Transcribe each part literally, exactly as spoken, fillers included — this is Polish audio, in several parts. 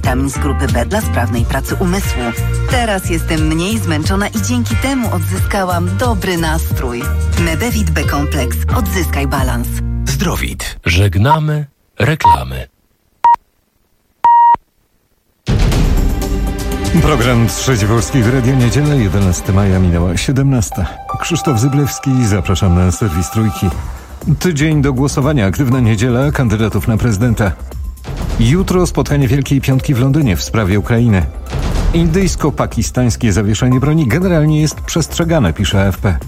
multivitamin z grupy B dla sprawnej pracy umysłu. Teraz jestem mniej zmęczona i dzięki temu odzyskałam dobry nastrój. Medevit B Kompleks. Odzyskaj balans. Zdrowit. Żegnamy reklamy. Program Trzeci Polski w Radio Niedzielę, jedenastego maja, minęła siedemnasta. Krzysztof Zyblewski, zapraszam na serwis Trójki. Tydzień do głosowania, aktywna niedziela kandydatów na prezydenta. Jutro spotkanie Wielkiej Piątki w Londynie w sprawie Ukrainy. Indyjsko-pakistańskie zawieszenie broni generalnie jest przestrzegane, pisze A F P.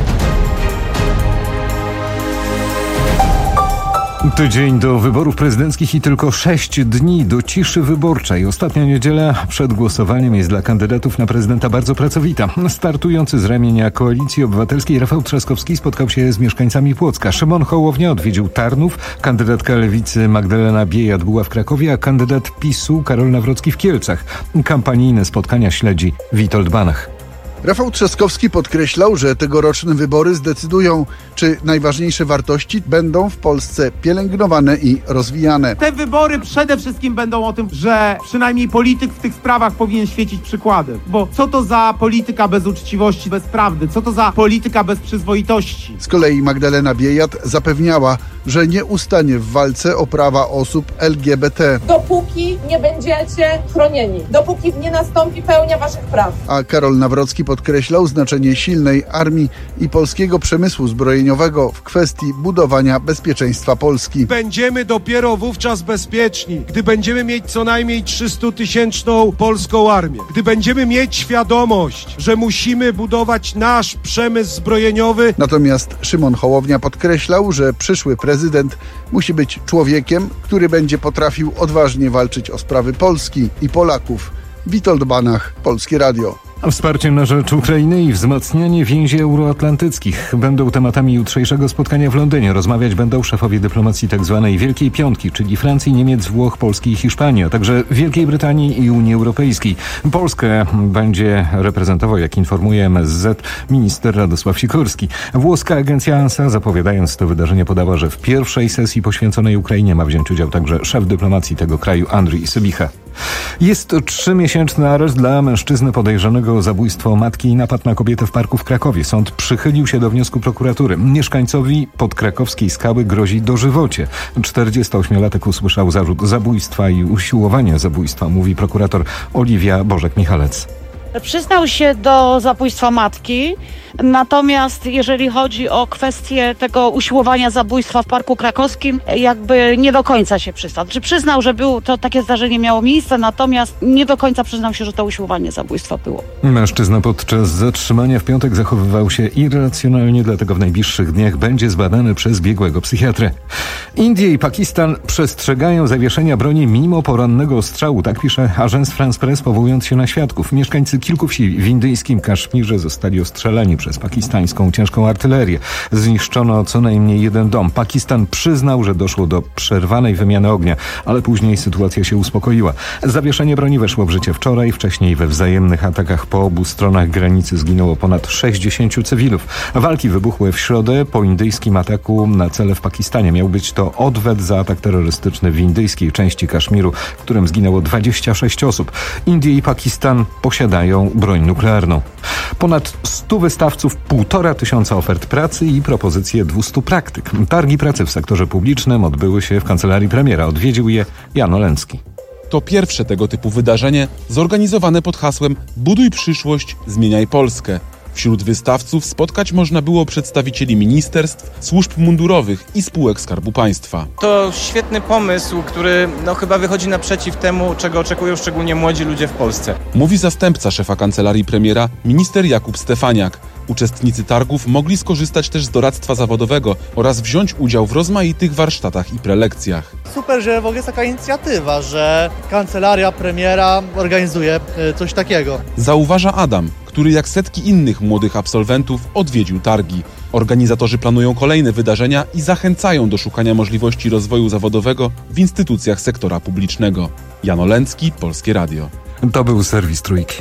Tydzień do wyborów prezydenckich i tylko sześć dni do ciszy wyborczej. Ostatnia niedziela przed głosowaniem jest dla kandydatów na prezydenta bardzo pracowita. Startujący z ramienia Koalicji Obywatelskiej Rafał Trzaskowski spotkał się z mieszkańcami Płocka. Szymon Hołownia odwiedził Tarnów, kandydatka Lewicy Magdalena Biejat była w Krakowie, a kandydat PiSu Karol Nawrocki w Kielcach. Kampanijne spotkania śledzi Witold Banach. Rafał Trzaskowski podkreślał, że tegoroczne wybory zdecydują, czy najważniejsze wartości będą w Polsce pielęgnowane i rozwijane. Te wybory przede wszystkim będą o tym, że przynajmniej polityk w tych sprawach powinien świecić przykładem. Bo co to za polityka bez uczciwości, bez prawdy? Co to za polityka bez przyzwoitości? Z kolei Magdalena Biejat zapewniała, że nie ustanie w walce o prawa osób L G B T. Dopóki nie będziecie chronieni, dopóki nie nastąpi pełnia waszych praw. A Karol Nawrocki podkreślał znaczenie silnej armii i polskiego przemysłu zbrojeniowego w kwestii budowania bezpieczeństwa Polski. Będziemy dopiero wówczas bezpieczni, gdy będziemy mieć co najmniej trzystutysięczną polską armię. Gdy będziemy mieć świadomość, że musimy budować nasz przemysł zbrojeniowy. Natomiast Szymon Hołownia podkreślał, że przyszły prezydent musi być człowiekiem, który będzie potrafił odważnie walczyć o sprawy Polski i Polaków. Witold Banach, Polskie Radio. Wsparcie na rzecz Ukrainy i wzmacnianie więzi euroatlantyckich będą tematami jutrzejszego spotkania w Londynie. Rozmawiać będą szefowie dyplomacji tzw. Wielkiej Piątki, czyli Francji, Niemiec, Włoch, Polski i Hiszpanii, a także Wielkiej Brytanii i Unii Europejskiej. Polskę będzie reprezentował, jak informuje M S Z, minister Radosław Sikorski. Włoska agencja ANSA, zapowiadając to wydarzenie, podała, że w pierwszej sesji poświęconej Ukrainie ma wziąć udział także szef dyplomacji tego kraju Andrii Sybicha. Jest to trzymiesięczny areszt dla mężczyzny podejrzanego o zabójstwo matki i napad na kobietę w parku w Krakowie. Sąd przychylił się do wniosku prokuratury. Mieszkańcowi podkrakowskiej Skały grozi dożywocie. czterdziestoośmiolatek usłyszał zarzut zabójstwa i usiłowania zabójstwa, mówi prokurator Oliwia Bożek-Michalec. Przyznał się do zabójstwa matki, natomiast jeżeli chodzi o kwestię tego usiłowania zabójstwa w Parku Krakowskim, jakby nie do końca się przyznał. Czy przyznał, że było to takie zdarzenie miało miejsce, natomiast nie do końca przyznał się, że to usiłowanie zabójstwa było. Mężczyzna podczas zatrzymania w piątek zachowywał się irracjonalnie, dlatego w najbliższych dniach będzie zbadany przez biegłego psychiatrę. Indie i Pakistan przestrzegają zawieszenia broni mimo porannego ostrzału, tak pisze Agence France Presse, powołując się na świadków. Mieszkańcy kilku wsi w indyjskim Kaszmirze zostali ostrzelani przez pakistańską ciężką artylerię. Zniszczono co najmniej jeden dom. Pakistan przyznał, że doszło do przerwanej wymiany ognia, ale później sytuacja się uspokoiła. Zawieszenie broni weszło w życie wczoraj. Wcześniej we wzajemnych atakach po obu stronach granicy zginęło ponad sześćdziesięciu cywilów. Walki wybuchły w środę po indyjskim ataku na cele w Pakistanie. Miał być to odwet za atak terrorystyczny w indyjskiej części Kaszmiru, w którym zginęło dwadzieścia sześć osób. Indie i Pakistan posiadają broń nuklearną. Ponad stu wystawców, półtora tysiąca ofert pracy i propozycje dwustu praktyk. Targi pracy w sektorze publicznym odbyły się w kancelarii premiera. Odwiedził je Jan Oleński. To pierwsze tego typu wydarzenie zorganizowane pod hasłem Buduj przyszłość, zmieniaj Polskę. Wśród wystawców spotkać można było przedstawicieli ministerstw, służb mundurowych i spółek Skarbu Państwa. To świetny pomysł, który no, chyba wychodzi naprzeciw temu, czego oczekują szczególnie młodzi ludzie w Polsce. Mówi zastępca szefa kancelarii premiera, minister Jakub Stefaniak. Uczestnicy targów mogli skorzystać też z doradztwa zawodowego oraz wziąć udział w rozmaitych warsztatach i prelekcjach. Super, że w ogóle jest taka inicjatywa, że kancelaria premiera organizuje coś takiego. Zauważa Adam, który jak setki innych młodych absolwentów odwiedził targi. Organizatorzy planują kolejne wydarzenia i zachęcają do szukania możliwości rozwoju zawodowego w instytucjach sektora publicznego. Jan Oleński, Polskie Radio. To był serwis Trójki.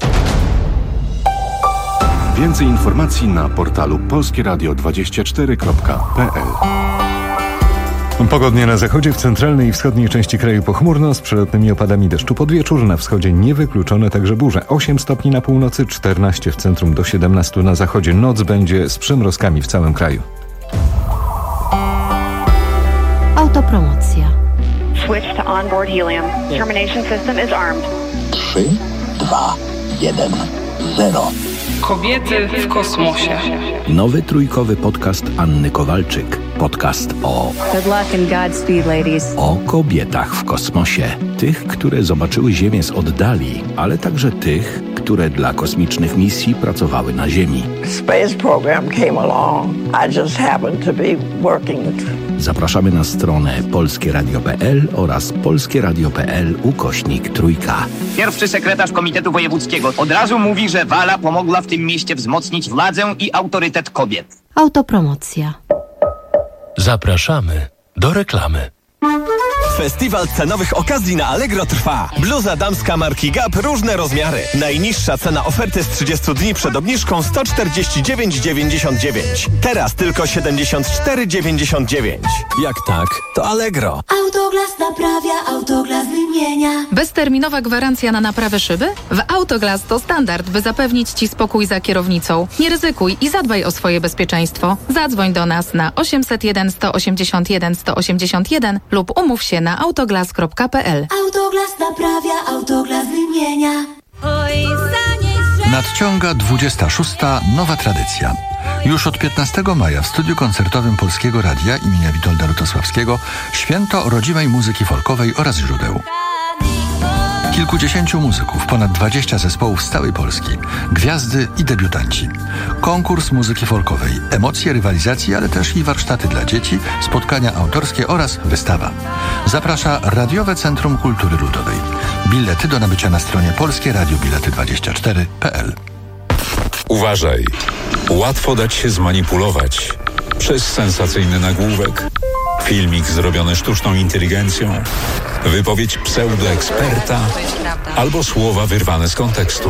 Więcej informacji na portalu polskieradio dwadzieścia cztery kropka p l. Pogodnie na zachodzie, w centralnej i wschodniej części kraju pochmurno, z przelotnymi opadami deszczu pod wieczór. Na wschodzie niewykluczone także burze. osiem stopni na północy, czternaście w centrum, do siedemnastu na zachodzie. Noc będzie z przymrozkami w całym kraju. Autopromocja. Switch to onboard helium. Termination system is armed. trzy, dwa, jeden, zero. Kobiety w kosmosie. Nowy trójkowy podcast Anny Kowalczyk. Podcast o... Good luck and Godspeed, ladies. O kobietach w kosmosie. Tych, które zobaczyły Ziemię z oddali, ale także tych, które dla kosmicznych misji pracowały na Ziemi. Space program came along. I just happened to be working. Zapraszamy na stronę polskie radio kropka p l oraz polskie radio kropka p l ukośnik trójka. Pierwszy sekretarz Komitetu Wojewódzkiego od razu mówi, że Wala pomogła w tym mieście wzmocnić władzę i autorytet kobiet. Autopromocja. Zapraszamy do reklamy. Festiwal cenowych okazji na Allegro trwa. Bluza damska marki Gap, różne rozmiary. Najniższa cena oferty z trzydziestu dni przed obniżką sto czterdzieści dziewięć dziewięćdziesiąt dziewięć. Teraz tylko siedemdziesiąt cztery dziewięćdziesiąt dziewięć. Jak tak, to Allegro. Autoglas naprawia, Autoglas wymienia. Bezterminowa gwarancja na naprawę szyby? W Autoglas to standard, by zapewnić Ci spokój za kierownicą. Nie ryzykuj i zadbaj o swoje bezpieczeństwo. Zadzwoń do nas na osiemset jeden sto osiemdziesiąt jeden sto osiemdziesiąt jeden lub umów się na autoglas kropka p l. Autoglas naprawia, Autoglas wymienia. Nadciąga dwudziesta szósta nowa tradycja. Już od piętnastego maja w studiu koncertowym Polskiego Radia imienia Witolda Lutosławskiego święto rodzimej muzyki folkowej oraz źródeł. Kilkudziesięciu muzyków, ponad dwadzieścia zespołów z całej Polski, gwiazdy i debiutanci. Konkurs muzyki folkowej, emocje rywalizacji, ale też i warsztaty dla dzieci, spotkania autorskie oraz wystawa. Zaprasza Radiowe Centrum Kultury Ludowej. Bilety do nabycia na stronie polskie radio bilety dwadzieścia cztery kropka p l. Uważaj, łatwo dać się zmanipulować przez sensacyjny nagłówek, filmik zrobiony sztuczną inteligencją, wypowiedź pseudoeksperta albo słowa wyrwane z kontekstu.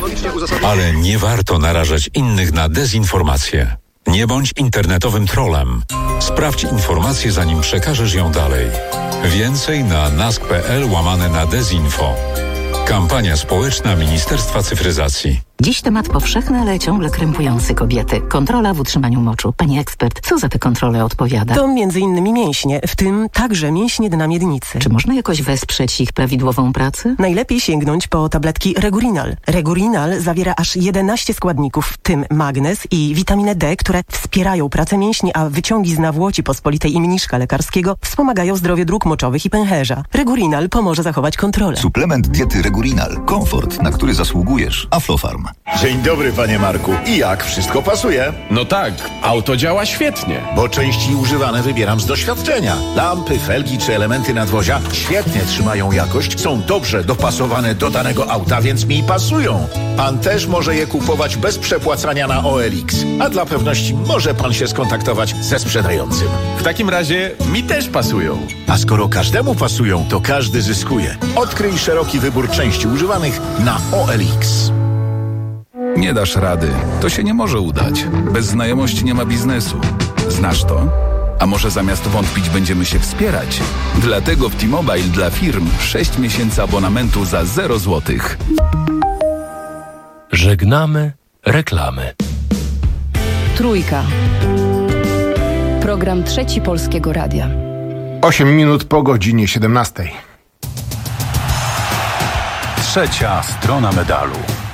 Ale nie warto narażać innych na dezinformację. Nie bądź internetowym trollem. Sprawdź informację, zanim przekażesz ją dalej. Więcej na nask kropka p l łamane na dezinfo. Kampania społeczna Ministerstwa Cyfryzacji. Dziś temat powszechny, ale ciągle krępujący kobiety. Kontrola w utrzymaniu moczu. Pani ekspert, co za tę kontrolę odpowiada? To między innymi mięśnie, w tym także mięśnie dna miednicy. Czy można jakoś wesprzeć ich prawidłową pracę? Najlepiej sięgnąć po tabletki Regurinal. Regurinal zawiera aż jedenaście składników, w tym magnez i witaminę D, które wspierają pracę mięśni, a wyciągi z nawłoci pospolitej i mniszka lekarskiego wspomagają zdrowie dróg moczowych i pęcherza. Regurinal pomoże zachować kontrolę. Suplement diety Regurinal. Komfort, na który zasługujesz. Aflofarm. Dzień dobry, panie Marku. I jak? Wszystko pasuje? No tak, auto działa świetnie. Bo części używane wybieram z doświadczenia. Lampy, felgi czy elementy nadwozia świetnie trzymają jakość, są dobrze dopasowane do danego auta, więc mi pasują. Pan też może je kupować bez przepłacania na O L X. A dla pewności może pan się skontaktować ze sprzedającym. W takim razie mi też pasują. A skoro każdemu pasują, to każdy zyskuje. Odkryj szeroki wybór części używanych na O L X. Nie dasz rady. To się nie może udać. Bez znajomości nie ma biznesu. Znasz to? A może zamiast wątpić będziemy się wspierać? Dlatego w T-Mobile dla firm sześć miesięcy abonamentu za zero złotych. Żegnamy reklamy. Trójka. Program Trzeci Polskiego Radia. osiem minut po godzinie siedemnastej. Trzecia strona medalu.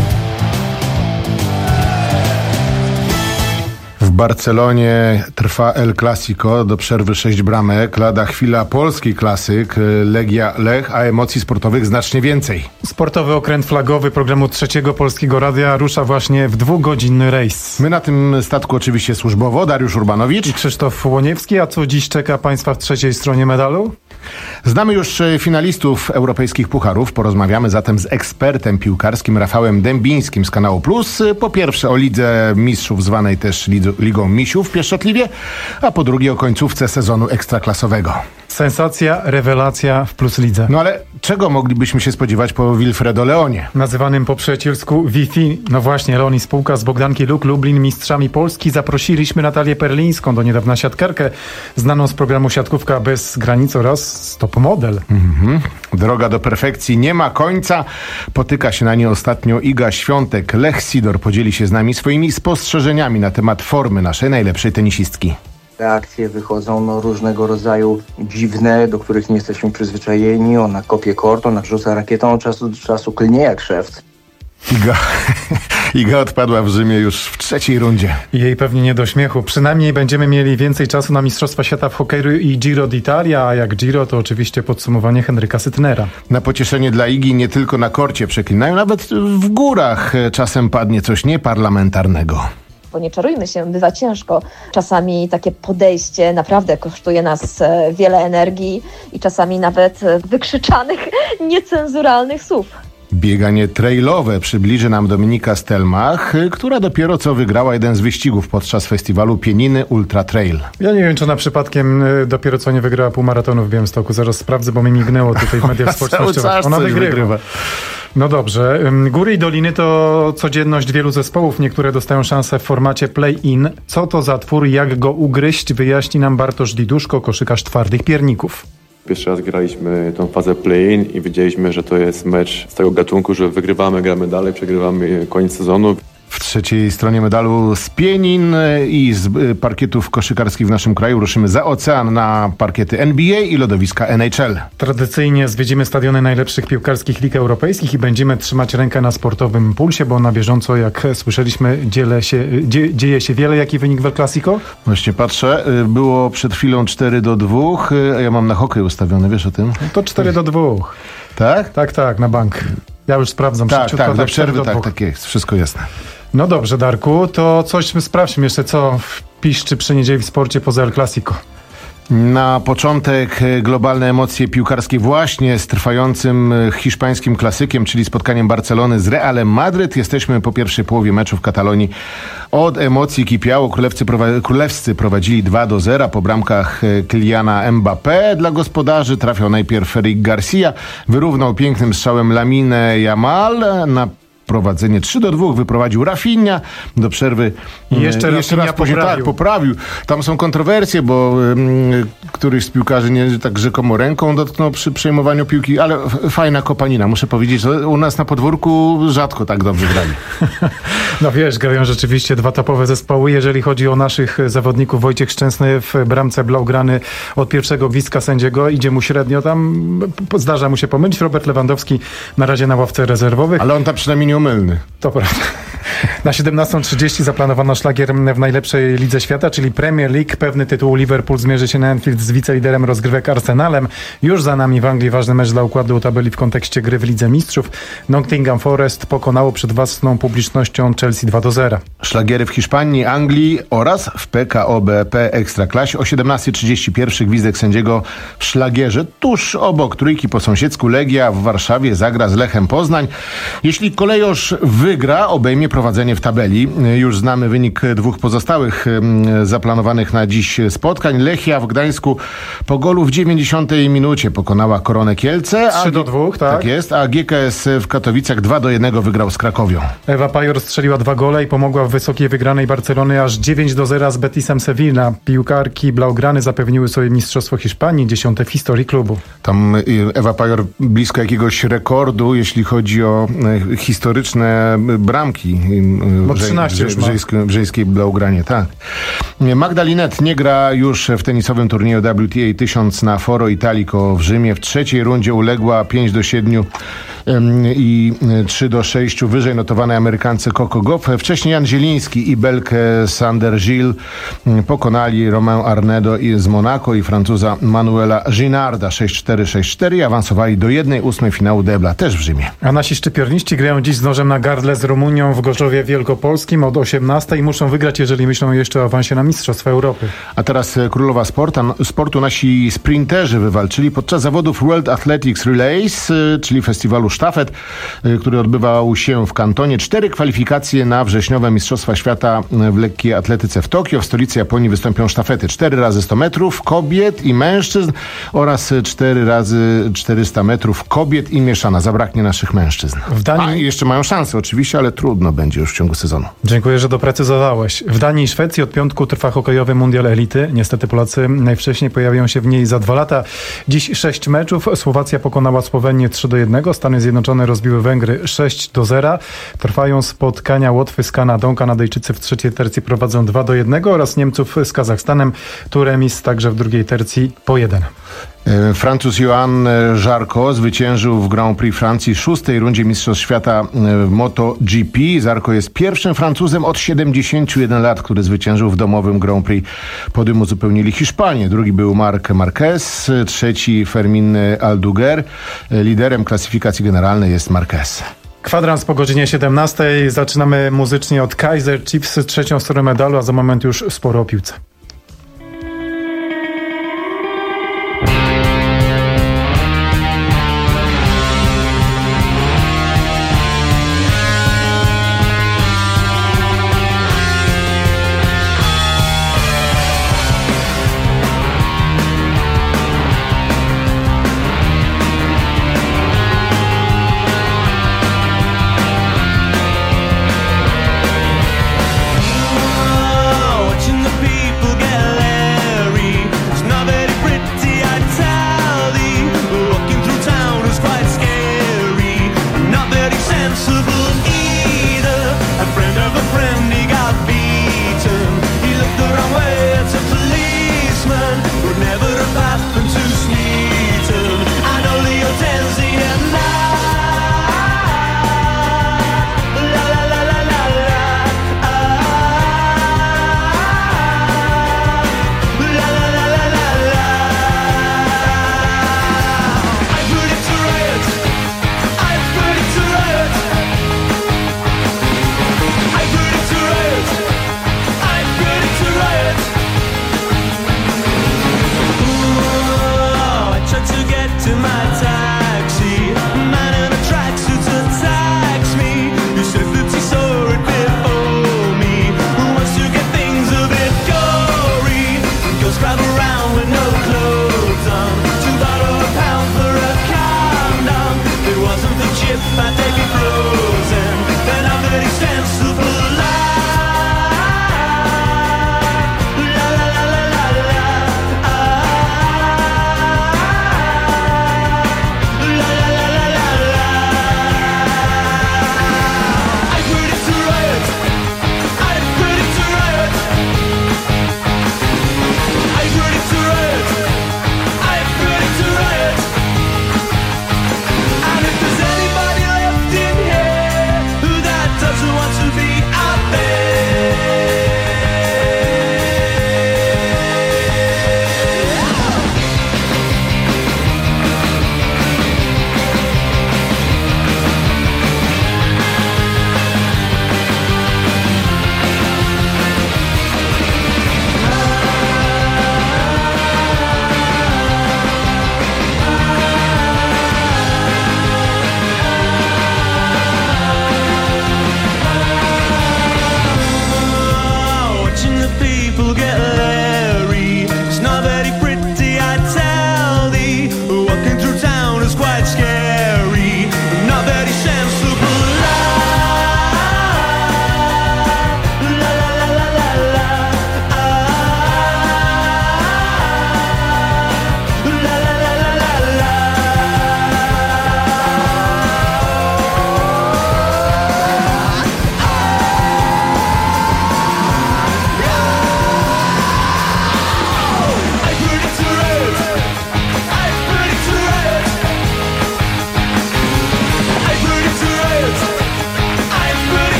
W Barcelonie trwa El Clasico, do przerwy sześć bramek, lada chwila polski klasyk, Legia Lech, a emocji sportowych znacznie więcej. Sportowy okręt flagowy programu Trzeciego Polskiego Radia rusza właśnie w dwugodzinny rejs. My na tym statku oczywiście służbowo, Dariusz Urbanowicz i Krzysztof Łoniewski, a co dziś czeka Państwa w trzeciej stronie medalu? Znamy już finalistów europejskich pucharów, porozmawiamy zatem z ekspertem piłkarskim Rafałem Dębińskim z kanału Plus. Po pierwsze o Lidze Mistrzów, zwanej też Ligą Misiów pieszczotliwie, a po drugie o końcówce sezonu ekstraklasowego. Sensacja, rewelacja w Plus Lidze. No ale czego moglibyśmy się spodziewać po Wilfredo Leonie? Nazywanym po przyjacielsku Wi-Fi. No właśnie, Leon i spółka z Bogdanki Luk Lublin, mistrzami Polski. Zaprosiliśmy Natalię Perlińską, do niedawna siatkarkę, znaną z programu Siatkówka bez granic oraz top model. Mhm. Droga do perfekcji nie ma końca. Potyka się na nie ostatnio Iga Świątek. Lech Sidor podzieli się z nami swoimi spostrzeżeniami na temat formy naszej najlepszej tenisistki. Reakcje wychodzą no, różnego rodzaju dziwne, do których nie jesteśmy przyzwyczajeni. Ona kopie kort, ona rzuca rakietą, od czasu do czasu klnie jak szewc. Iga, Iga odpadła w Rzymie już w trzeciej rundzie. I jej pewnie nie do śmiechu. Przynajmniej będziemy mieli więcej czasu na Mistrzostwa Świata w hokeju i Giro d'Italia, a jak Giro to oczywiście podsumowanie Henryka Sytnera. Na pocieszenie dla Igi nie tylko na korcie przeklinają, nawet w górach czasem padnie coś nieparlamentarnego. Bo nie czarujmy się, bywa ciężko. Czasami takie podejście naprawdę kosztuje nas wiele energii i czasami nawet wykrzyczanych, niecenzuralnych słów. Bieganie trailowe przybliży nam Dominika Stelmach, która dopiero co wygrała jeden z wyścigów podczas festiwalu Pieniny Ultra Trail. Ja nie wiem, czy ona przypadkiem dopiero co nie wygrała półmaratonu w Białymstoku. Zaraz sprawdzę, bo mi mignęło tutaj w mediach społecznościowych. Ona wygrywa. wygrywa. No dobrze. Góry i doliny to codzienność wielu zespołów. Niektóre dostają szansę w formacie play-in. Co to za twór, jak go ugryźć, wyjaśni nam Bartosz Diduszko, koszykarz twardych pierników. Pierwszy raz graliśmy tą fazę play-in i wiedzieliśmy, że to jest mecz z tego gatunku, że wygrywamy, gramy dalej, przegrywamy koniec sezonu. W trzeciej stronie medalu z Pienin i z parkietów koszykarskich w naszym kraju ruszymy za ocean na parkiety N B A i lodowiska N H L. Tradycyjnie zwiedzimy stadiony najlepszych piłkarskich lig europejskich i będziemy trzymać rękę na sportowym pulsie, bo na bieżąco, jak słyszeliśmy, dziele się, dzie, dzieje się wiele. Jaki wynik w El Clasico? Właśnie patrzę, było przed chwilą cztery do dwóch, a ja mam na hokej ustawiony, wiesz o tym? To cztery do dwóch. Tak? Tak, tak, na bank. Ja już sprawdzam. Tak, tak, do przerwy, tak, tak jest, wszystko jasne. No dobrze, Darku, to coś sprawdźmy jeszcze, co piszczy przy niedzieli w sporcie poza El Clasico. Na początek globalne emocje piłkarskie właśnie z trwającym hiszpańskim klasykiem, czyli spotkaniem Barcelony z Realem Madryt. Jesteśmy po pierwszej połowie meczu w Katalonii. Od emocji kipiało. Królewcy, prowa- królewscy prowadzili dwa do zera po bramkach Kyliana Mbappé. Dla gospodarzy trafiał najpierw Eric Garcia. Wyrównał pięknym strzałem Lamine Yamal. Na prowadzenie trzy do dwóch wyprowadził Rafinha. Do przerwy I jeszcze, jeszcze raz później poprawił. Tak, poprawił. Tam są kontrowersje, bo um, któryś z piłkarzy nie tak rzekomo ręką dotknął przy przejmowaniu piłki, ale f- fajna kopanina. Muszę powiedzieć, że u nas na podwórku rzadko tak dobrze grali. No wiesz, grają rzeczywiście dwa topowe zespoły. Jeżeli chodzi o naszych zawodników, Wojciech Szczęsny w bramce blaugrany od pierwszego gwizdka sędziego. Idzie mu średnio tam, zdarza mu się pomylić. Robert Lewandowski na razie na ławce rezerwowych. Ale on tam przynajmniej nie omylny. To prawda. Na siedemnastą trzydzieści zaplanowano szlagier w najlepszej lidze świata, czyli Premier League. Pewny tytuł Liverpool zmierzy się na Anfield z wiceliderem rozgrywek Arsenalem. Już za nami w Anglii ważny mecz dla układu tabeli w kontekście gry w Lidze Mistrzów. Nottingham Forest pokonało przed własną publicznością Chelsea dwa do zera. Szlagiery w Hiszpanii, Anglii oraz w P K O B P Ekstraklasie. O siedemnasta trzydzieści jeden gwizdek sędziego w szlagierze. Tuż obok trójki po sąsiedzku Legia w Warszawie zagra z Lechem Poznań. Jeśli kolejorz wygra, obejmie prowadzenie w tabeli. Już znamy wynik dwóch pozostałych zaplanowanych na dziś spotkań. Lechia w Gdańsku po golu w dziewięćdziesiątej minucie pokonała Koronę Kielce. trzy do dwóch, tak? Tak jest, a G K S w Katowicach dwa do jednego wygrał z Krakowią. Ewa Pajor strzeliła dwa gole i pomogła w wysokiej wygranej Barcelony aż dziewięć do zera z Betisem Sevilla. Piłkarki blaugrany zapewniły sobie mistrzostwo Hiszpanii, dziesiąte w historii klubu. Tam Ewa Pajor blisko jakiegoś rekordu, jeśli chodzi o historyczne bramki Bo trzynaście w, żeńskiej, w żeńskiej blaugranie, tak. Magda Linette nie gra już w tenisowym turnieju W T A tysiąc na Foro Italico w Rzymie. W trzeciej rundzie uległa pięć do siedmiu i trzy do sześciu wyżej notowanej Amerykance Coco Gauff. Wcześniej Jan Zieliński i Belkę Sander-Gilles pokonali Romain Arnedo z Monaco i Francuza Manuela Ginarda sześć cztery sześć cztery i awansowali do jednej ósmej finału debla, też w Rzymie. A nasi szczypiorniści grają dziś z nożem na gardle z Rumunią w Gorzowie Gorzowie Wielkopolskim od osiemnastej muszą wygrać, jeżeli myślą jeszcze o awansie na Mistrzostwa Europy. A teraz królowa sporta, sportu. Nasi sprinterzy wywalczyli podczas zawodów World Athletics Relays, czyli festiwalu sztafet, który odbywał się w Kantonie. Cztery kwalifikacje na wrześniowe Mistrzostwa Świata w lekkiej atletyce w Tokio. W stolicy Japonii wystąpią sztafety cztery razy sto metrów kobiet i mężczyzn oraz cztery razy czterysta metrów kobiet i mieszana. Zabraknie naszych mężczyzn. W Danii... A, jeszcze mają szansę oczywiście, ale trudno będzie już w ciągu sezonu. Dziękuję, że doprecyzowałeś. W Danii i Szwecji od piątku trwa hokejowy mundial elity. Niestety Polacy najwcześniej pojawią się w niej za dwa lata. Dziś sześć meczów. Słowacja pokonała Słowenię trzy do jednego. Stany Zjednoczone rozbiły Węgry sześć do zera. Trwają spotkania Łotwy z Kanadą. Kanadyjczycy w trzeciej tercji prowadzą dwa do jednego oraz Niemców z Kazachstanem. Tu remis także w drugiej tercji po jeden. Francuz Johan Zarco zwyciężył w Grand Prix Francji w szóstej rundzie Mistrzostw Świata w MotoGP. Zarco jest pierwszym Francuzem od siedemdziesięciu jeden lat, który zwyciężył w domowym Grand Prix. Podium uzupełnili Hiszpanie. Drugi był Marc Marquez, trzeci Fermin Alduguer. Liderem klasyfikacji generalnej jest Marquez. Kwadrans po godzinie siedemnastej. Zaczynamy muzycznie od Kaiser Chiefs, trzecią stronę medalu, a za moment już sporo o piłce.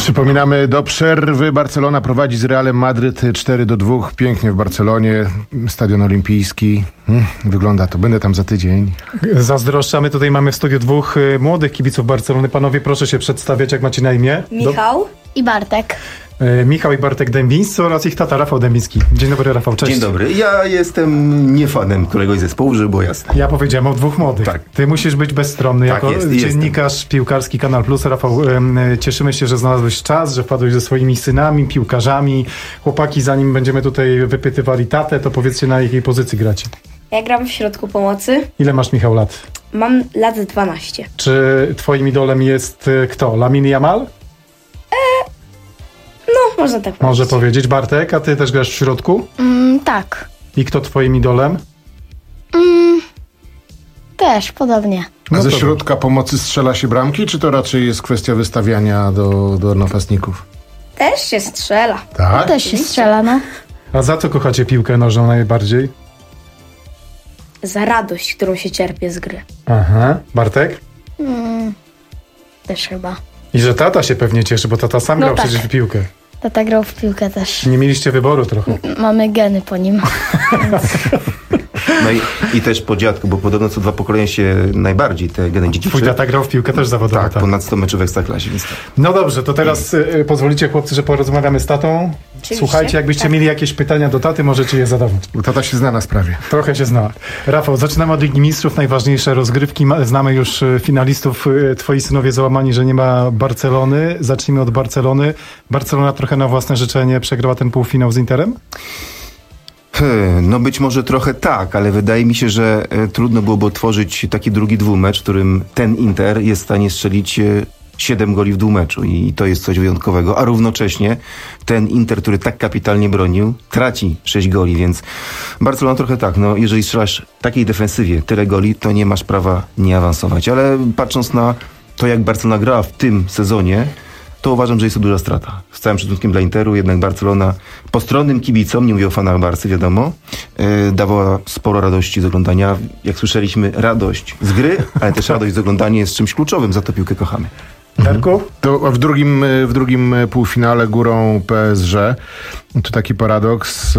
Przypominamy, do przerwy Barcelona prowadzi z Realem Madryt cztery do dwóch. Pięknie w Barcelonie, Stadion Olimpijski. Hmm, wygląda to. Będę tam za tydzień. Zazdroszczamy. Tutaj mamy w studiu dwóch y, młodych kibiców Barcelony. Panowie, proszę się przedstawiać, jak macie na imię. Michał do... i Bartek. Y, Michał i Bartek Dębińscy oraz ich tata Rafał Dębiński. Dzień dobry, Rafał, cześć. Dzień dobry. Ja jestem nie fanem któregoś zespołu, żeby było jasne. Ja powiedziałem o dwóch młodych. Tak. Ty musisz być bezstronny tak, jako jest, dziennikarz jestem. Piłkarski Kanal Plus. Rafał, y, cieszymy się, że znalazłeś czas, że wpadłeś ze swoimi synami, piłkarzami. Chłopaki, zanim będziemy tutaj wypytywali tatę, to powiedzcie, na jakiej pozycji gracie. Ja gram w środku pomocy. Ile masz, Michał, lat? Mam lat dwanaście. Czy twoim idolem jest kto? Lamine Yamal? E, no, można tak powiedzieć. Może powiedzieć. Bartek, a ty też grasz w środku? Mm, tak. I kto twoim idolem? Mm, też, podobnie. A no ze środka dobrze. Pomocy strzela się bramki, czy to raczej jest kwestia wystawiania do, do napastników? Też się strzela. Tak? No, też się strzela, no. A za co kochacie piłkę nożną najbardziej? Za radość, którą się czerpie z gry. Aha. Bartek? Mm, też chyba. I że tata się pewnie cieszy, bo tata sam no grał tak. przecież w piłkę. Tata grał w piłkę też. Nie mieliście wyboru trochę. Mamy geny po nim. No i, i też po dziadku, bo podobno co dwa pokolenia się najbardziej te geny dziedziczy. Twój tata grał w piłkę też zawodowo. Tak, tak. Ponad sto meczów w Ekstraklasie. Więc... No dobrze, to teraz y, pozwolicie, chłopcy, że porozmawiamy z tatą. Oczywiście. Słuchajcie, jakbyście tak. mieli jakieś pytania do taty, możecie je zadawać. Bo tata się zna na sprawie. Trochę się zna. Rafał, zaczynamy od Ligi Mistrzów, najważniejsze rozgrywki. Znamy już finalistów. Twoi synowie załamani, że nie ma Barcelony. Zacznijmy od Barcelony. Barcelona trochę na własne życzenie przegrała ten półfinał z Interem? No być może trochę tak, ale wydaje mi się, że trudno byłoby otworzyć taki drugi dwumecz, w którym ten Inter jest w stanie strzelić siedem goli w dwumeczu i to jest coś wyjątkowego, a równocześnie ten Inter, który tak kapitalnie bronił, traci sześć goli, więc Barcelona trochę tak, no jeżeli strzelasz takiej defensywie tyle goli, to nie masz prawa nie awansować, ale patrząc na to, jak Barcelona grała w tym sezonie, to uważam, że jest to duża strata. Z całym szacunkiem dla Interu, jednak Barcelona postronnym kibicom, nie mówię o fanach Barcy, wiadomo, yy, dawała sporo radości z oglądania. Jak słyszeliśmy, radość z gry, ale też radość z oglądania jest czymś kluczowym, za to piłkę kochamy. Darku? To w drugim, w drugim półfinale górą P S G. To taki paradoks.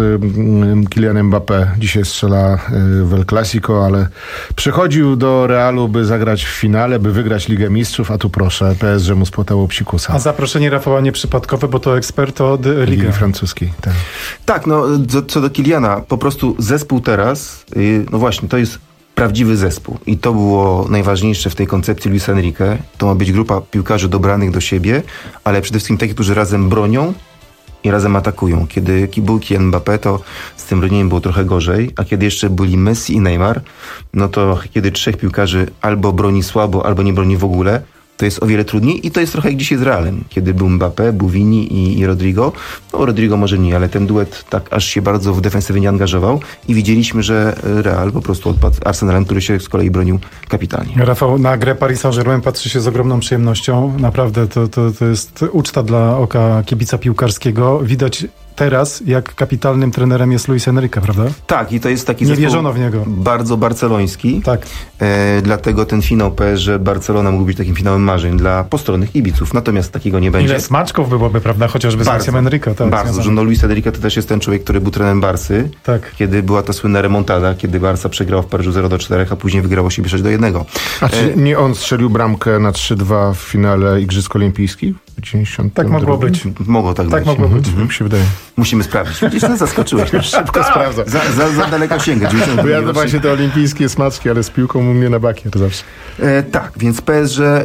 Kylian Mbappé dzisiaj strzela w El Clasico, ale przychodził do Realu, by zagrać w finale, by wygrać Ligę Mistrzów, a tu proszę, P S G mu spłatało psikusa. A zaproszenie Rafała nieprzypadkowe, bo to ekspert od Ligi, Ligi Francuskiej. Tak, tak no co, co do Kyliana, po prostu zespół teraz, no właśnie, to jest prawdziwy zespół. I to było najważniejsze w tej koncepcji Luisa Enrique. To ma być grupa piłkarzy dobranych do siebie, ale przede wszystkim takich, którzy razem bronią i razem atakują. Kiedy był Kylian Mbappé, to z tym bronieniem było trochę gorzej, a kiedy jeszcze byli Messi i Neymar, no to kiedy trzech piłkarzy albo broni słabo, albo nie broni w ogóle, to jest o wiele trudniej i to jest trochę jak dzisiaj z Realem. Kiedy był Mbappé, był Vini i, i Rodrigo. No Rodrigo może nie, ale ten duet tak aż się bardzo w defensywie nie angażował i widzieliśmy, że Real po prostu odpadł Arsenalem, który się z kolei bronił kapitalnie. Rafał, na grę Paris Saint-Germain patrzy się z ogromną przyjemnością. Naprawdę to, to, to jest uczta dla oka kibica piłkarskiego. Widać teraz, jak kapitalnym trenerem jest Luis Enrique, prawda? Tak, i to jest taki Nie zespół wierzono w niego. Bardzo barceloński. Tak. E, dlatego ten finał P S G Barcelona mógł być takim finałem marzeń dla postronnych kibiców. Natomiast takiego nie będzie. Ile smaczków byłoby, prawda? Chociażby z Luisem Enrique. Tak, bardzo, że no Luis Enrique to też jest ten człowiek, który był trenerem Barcy. Tak. Kiedy była ta słynna remontada, kiedy Barca przegrała w Paryżu zero do czterech, a później wygrało się sześć do jednego. A czy e... nie on strzelił bramkę na trzy dwa w finale Igrzysk Olimpijskich? Tak mogło być. Mogło tak, tak być. mogło być. Mhm. Mi się wydaje. Musimy sprawdzić. Gdzieś nas zaskoczyłeś. Szybko sprawdzam. Za, za, za daleko sięgać. Bo ja właśnie te olimpijskie smaczki, ale z piłką u mnie na bakier zawsze. E, tak, więc P S G e,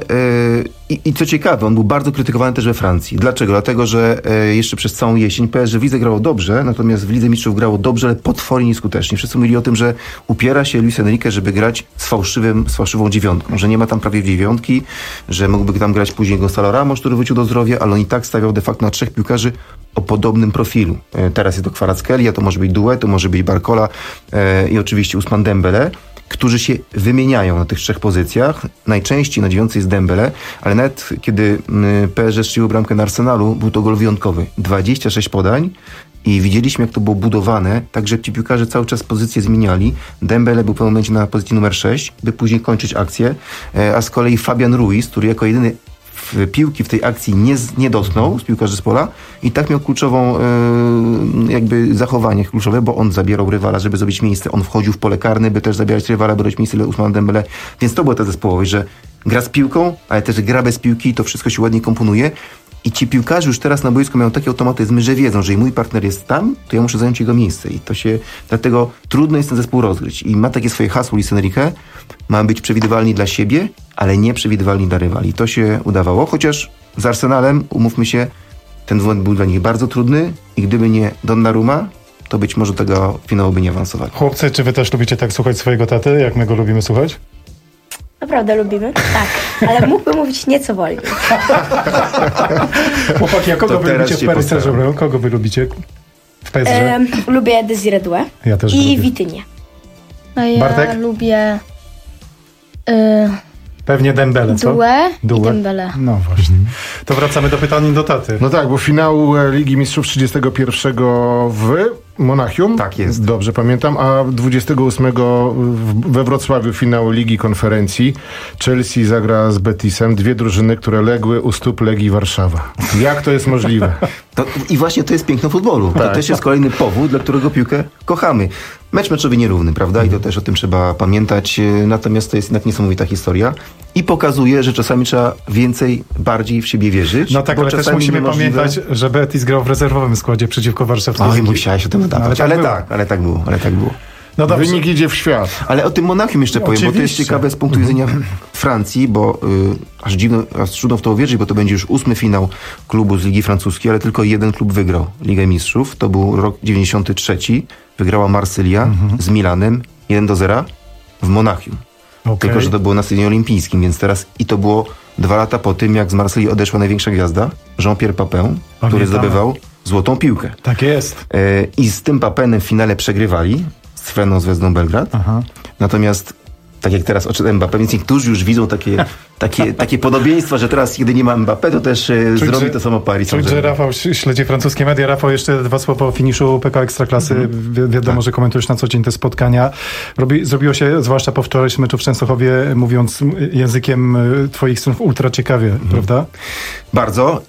i, i co ciekawe, on był bardzo krytykowany też we Francji. Dlaczego? Dlatego, że e, jeszcze przez całą jesień P S G w lidze grało dobrze, natomiast w Lidze Mistrzów grało dobrze, ale potwornie nieskutecznie. Wszyscy mówili o tym, że upiera się Luis Enrique, żeby grać z fałszywym, z fałszywą dziewiątką, że nie ma tam prawie dziewiątki, że mógłby tam grać później Gonzalo Ramos, który wrócił do zdrowia, ale on i tak stawiał de facto na trzech piłkarzy o podobnym profilu. E, teraz jest to Kvaratskhelia, to może być Duet, to może być Barcola e, i oczywiście Ousmane Dembele, którzy się wymieniają na tych trzech pozycjach. Najczęściej na dziewiątce jest Dembele, ale nawet kiedy P S G strzelił bramkę na Arsenalu, był to gol wyjątkowy. dwadzieścia sześć podań i widzieliśmy, jak to było budowane, tak że ci piłkarze cały czas pozycję zmieniali. Dembele był w pewnym momencie na pozycji numer sześć, by później kończyć akcję, a z kolei Fabian Ruiz, który jako jedyny w piłki w tej akcji nie, nie dotknął z piłkarzy z pola i tak miał kluczową yy, jakby zachowanie kluczowe, bo on zabierał rywala, żeby zrobić miejsce. On wchodził w pole karne, by też zabierać rywala, by robić miejsce dla Ousmane Dembele. Więc to była ta zespołowość, że gra z piłką, ale też gra bez piłki i to wszystko się ładnie komponuje. I ci piłkarze już teraz na boisku mają takie automatyzmy, że wiedzą, że mój partner jest tam, to ja muszę zająć jego miejsce. I to się, dlatego trudno jest ten zespół rozgryźć. I ma takie swoje hasło Luis Enrique, ma być przewidywalni dla siebie, ale nie przewidywalni dla rywali. I to się udawało, chociaż z Arsenalem, umówmy się, ten moment był dla nich bardzo trudny i gdyby nie Donnarumma, to być może tego finału by nie awansowali. Chłopcy, czy wy też lubicie tak słuchać swojego taty, jak my go lubimy słuchać? Naprawdę lubimy? Tak, ale mógłby mówić nieco wolniej. Chłopaki, a kogo wy lubicie w Paris Saint-Germain? Kogo wy lubicie w P S G? E, lubię Desiré Doué ja też i Vitynię. A ja Bartek? lubię y, pewnie Dembele, co? Doué i Doué. Dembele. No właśnie. To wracamy do pytań do taty. No tak, bo finał Ligi Mistrzów trzydziestego pierwszego w Monachium. Tak jest. Dobrze pamiętam, a dwudziestego ósmego we Wrocławiu finał Ligi Konferencji. Chelsea zagra z Betisem. Dwie drużyny, które legły u stóp Legii Warszawa. Jak to jest możliwe? To, I właśnie to jest piękno futbolu. Tak. To też jest kolejny powód, dla którego piłkę kochamy. Mecz meczowy nierówny, prawda? I to też o tym trzeba pamiętać. Natomiast to jest jednak niesamowita historia. I pokazuje, że czasami trzeba więcej, bardziej w siebie wierzyć. No tak, ale też musimy niemożliwe... pamiętać, że Betis grał w rezerwowym składzie przeciwko warszawskiej. Oj, musiałeś o tym wydawać. No, ale, ale tak, ale tak było, ale tak było. No dobrze. Wynik idzie w świat. Ale o tym Monachium jeszcze powiem, Oczywiście. bo to jest ciekawe z punktu widzenia Francji, bo y, aż dziwno, aż trudno w to uwierzyć, bo to będzie już ósmy finał klubu z Ligi Francuskiej, ale tylko jeden klub wygrał Ligę Mistrzów. To był rok dziewięćdziesiąty trzeci. Wygrała Marsylia mhm. z Milanem jeden do zera w Monachium. Okay. Tylko że to było na stadionie olimpijskim, więc teraz i to było dwa lata po tym, jak z Marsylii odeszła największa gwiazda, Jean-Pierre Papin, Pamiętamy. który zdobywał złotą piłkę. Tak jest. Y, I z tym Papinem w finale przegrywali z Freną Zvezdą Belgrad. Aha. Natomiast tak jak teraz odszedł Mbappé, więc niektórzy już widzą takie, takie, takie podobieństwa, że teraz, kiedy nie ma Mbappé, to też Czuć, zrobi to samo Paris. Czuć, że Rafał śledzi francuskie media. Rafał, jeszcze dwa słowa o finiszu P K Ekstraklasy. Mm-hmm. Wi- wiadomo, tak. że komentujesz na co dzień te spotkania. Robi, zrobiło się, zwłaszcza po wczorajszym meczu w Częstochowie, mówiąc językiem twoich synów, ultra ciekawie, mm-hmm. prawda? Bardzo.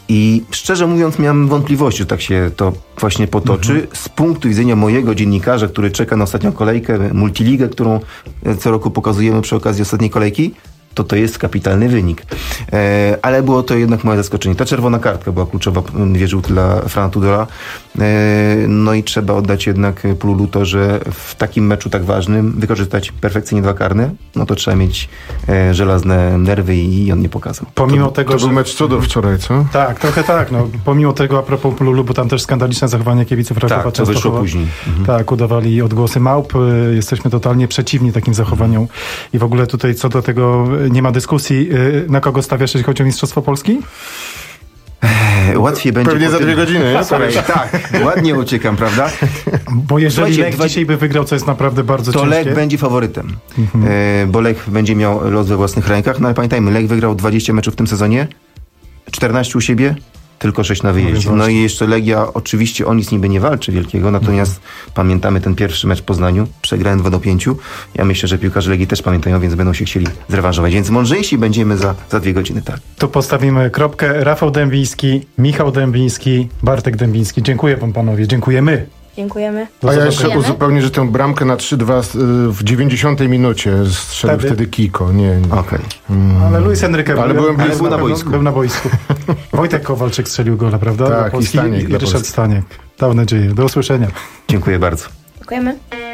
I szczerze mówiąc miałem wątpliwości, że tak się to właśnie potoczy. Mm-hmm. Z punktu widzenia mojego dziennikarza, który czeka na ostatnią kolejkę, multiligę, którą co roku pokazujemy przy okazji ostatniej kolejki, to to jest kapitalny wynik. E, ale było to jednak moje zaskoczenie. Ta czerwona kartka była kluczowa, wierzył dla Frana Tudora. E, no i trzeba oddać jednak Pululu to, że w takim meczu tak ważnym wykorzystać perfekcyjnie dwa karne, no to trzeba mieć e, żelazne nerwy i on nie pokazał. Pomimo to, tego, to że... był mecz cudów wczoraj, co? Tak, trochę tak. No. Pomimo tego, a propos Pululu, bo tam też skandaliczne zachowanie kiebiców Rakowa tak, to wyszło później. Mhm. Tak, udawali odgłosy małp. Jesteśmy totalnie przeciwni takim zachowaniom. Mhm. I w ogóle tutaj co do tego nie ma dyskusji. Na kogo stawiasz, jeśli chodzi o Mistrzostwo Polski? Łatwiej będzie... Pewnie za dwie godziny, nie? Słuchaj, tak, ładnie uciekam, prawda? Bo jeżeli Lech dwa... dzisiaj by wygrał, co jest naprawdę bardzo to ciężkie. To Lech będzie faworytem, mhm. e, bo Lech będzie miał los we własnych rękach, no ale pamiętajmy, Lech wygrał dwadzieścia meczów w tym sezonie, czternaście u siebie, tylko sześć na wyjeździe. No i jeszcze Legia, oczywiście o nic niby nie walczy wielkiego, natomiast mhm. pamiętamy ten pierwszy mecz w Poznaniu, przegrałem dwa do pięciu. Ja myślę, że piłkarze Legii też pamiętają, więc będą się chcieli zrewanżować. Więc mądrzejsi będziemy za, za dwie godziny, tak. Tu postawimy kropkę. Rafał Dębiński, Michał Dębiński, Bartek Dębiński. Dziękuję wam panowie, dziękujemy. Dziękujemy. A ja jeszcze uzupełnię, że tę bramkę na trzy dwa w dziewięćdziesiątej minucie strzelił wtedy, wtedy Kiko. Nie, nie. Okej. Okay. Mm. Ale Luis Enrique ale był, byłem ale był na boisku. Był na boisku. Wojtek Kowalczyk strzelił gola, prawda? Tak, i Staniek. I, i Ryszard Staniek. Dał nadzieję. Do usłyszenia. Dziękuję bardzo. Dziękujemy.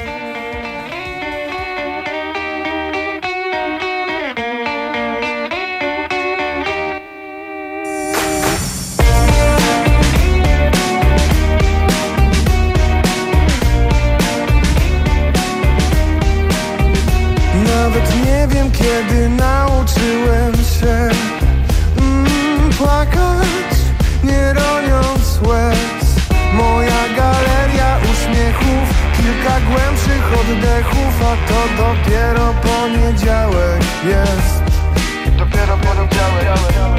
Kiedy nauczyłem się mm, płakać, nie roniąc łez. Moja galeria uśmiechów, kilka głębszych oddechów, a to dopiero poniedziałek jest. Dopiero poniedziałek.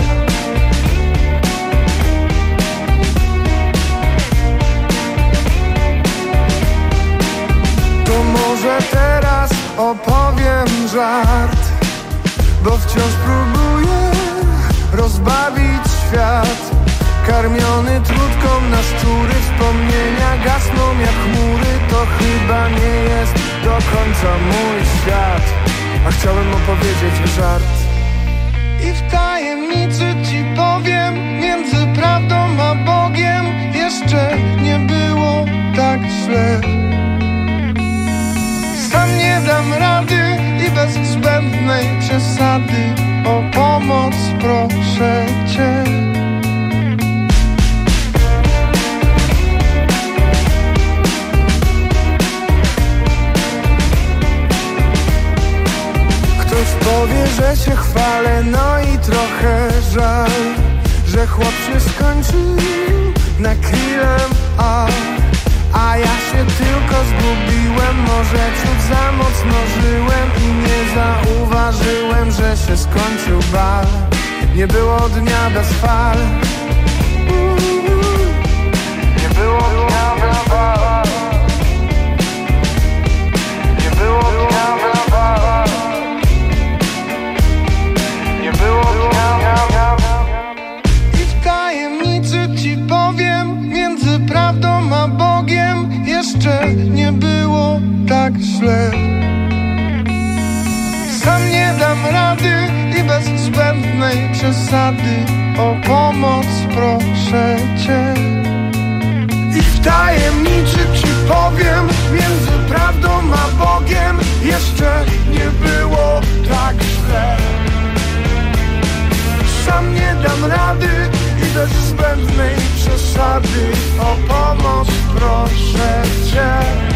To może teraz opowiem żart, bo wciąż próbuję rozbudzić świat. Karmiony trutką na szczury, wspomnienia gasną jak chmury. To chyba nie jest do końca mój świat, a chciałem opowiedzieć żart. I w tajemnicy ci powiem, między prawdą a Bogiem jeszcze nie było tak źle. Sam nie dam rady i bez zbędnej przesady o pomoc proszę cię. Ktoś powie, że się chwalę, no i trochę żal, że chłop się skończył na krillem, a A ja się tylko zgubiłem, może ciut za mocno żyłem i nie zauważyłem, że się skończył bal. Nie było dnia bez fal. Nie było dnia bez fal. Nie było dnia bez fal. Nie było dnia bez fal. I w tajemnicy ci powiem, między prawdą a Bogiem jeszcze nie było tak źle. Sam nie dam rady i bez zbędnej przesady o pomoc proszę cię. I w tajemnicy ci powiem, między prawdą a Bogiem jeszcze nie było tak źle. Sam nie dam rady i bez zbędnej przesady o pomoc proszę cię.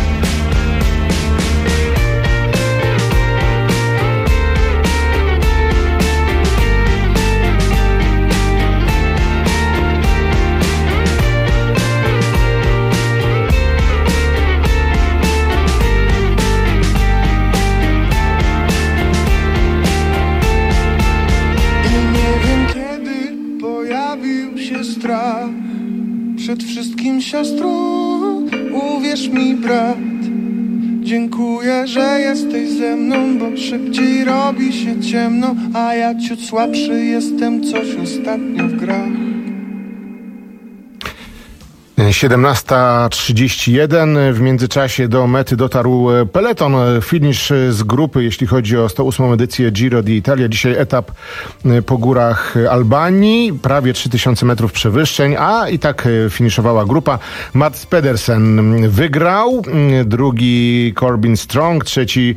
Przed wszystkim siostrą, uwierz mi brat, dziękuję, że jesteś ze mną, bo szybciej robi się ciemno, a ja ciut słabszy jestem coś ostatnio w grach. siedemnasta trzydzieści jeden. W międzyczasie do mety dotarł peleton. Finisz z grupy, jeśli chodzi o sto ósmą edycję Giro d'Italia. Dzisiaj etap po górach Albanii. Prawie trzy tysiące metrów przewyższeń, a i tak finiszowała grupa. Mats Pedersen wygrał. Drugi Corbin Strong. Trzeci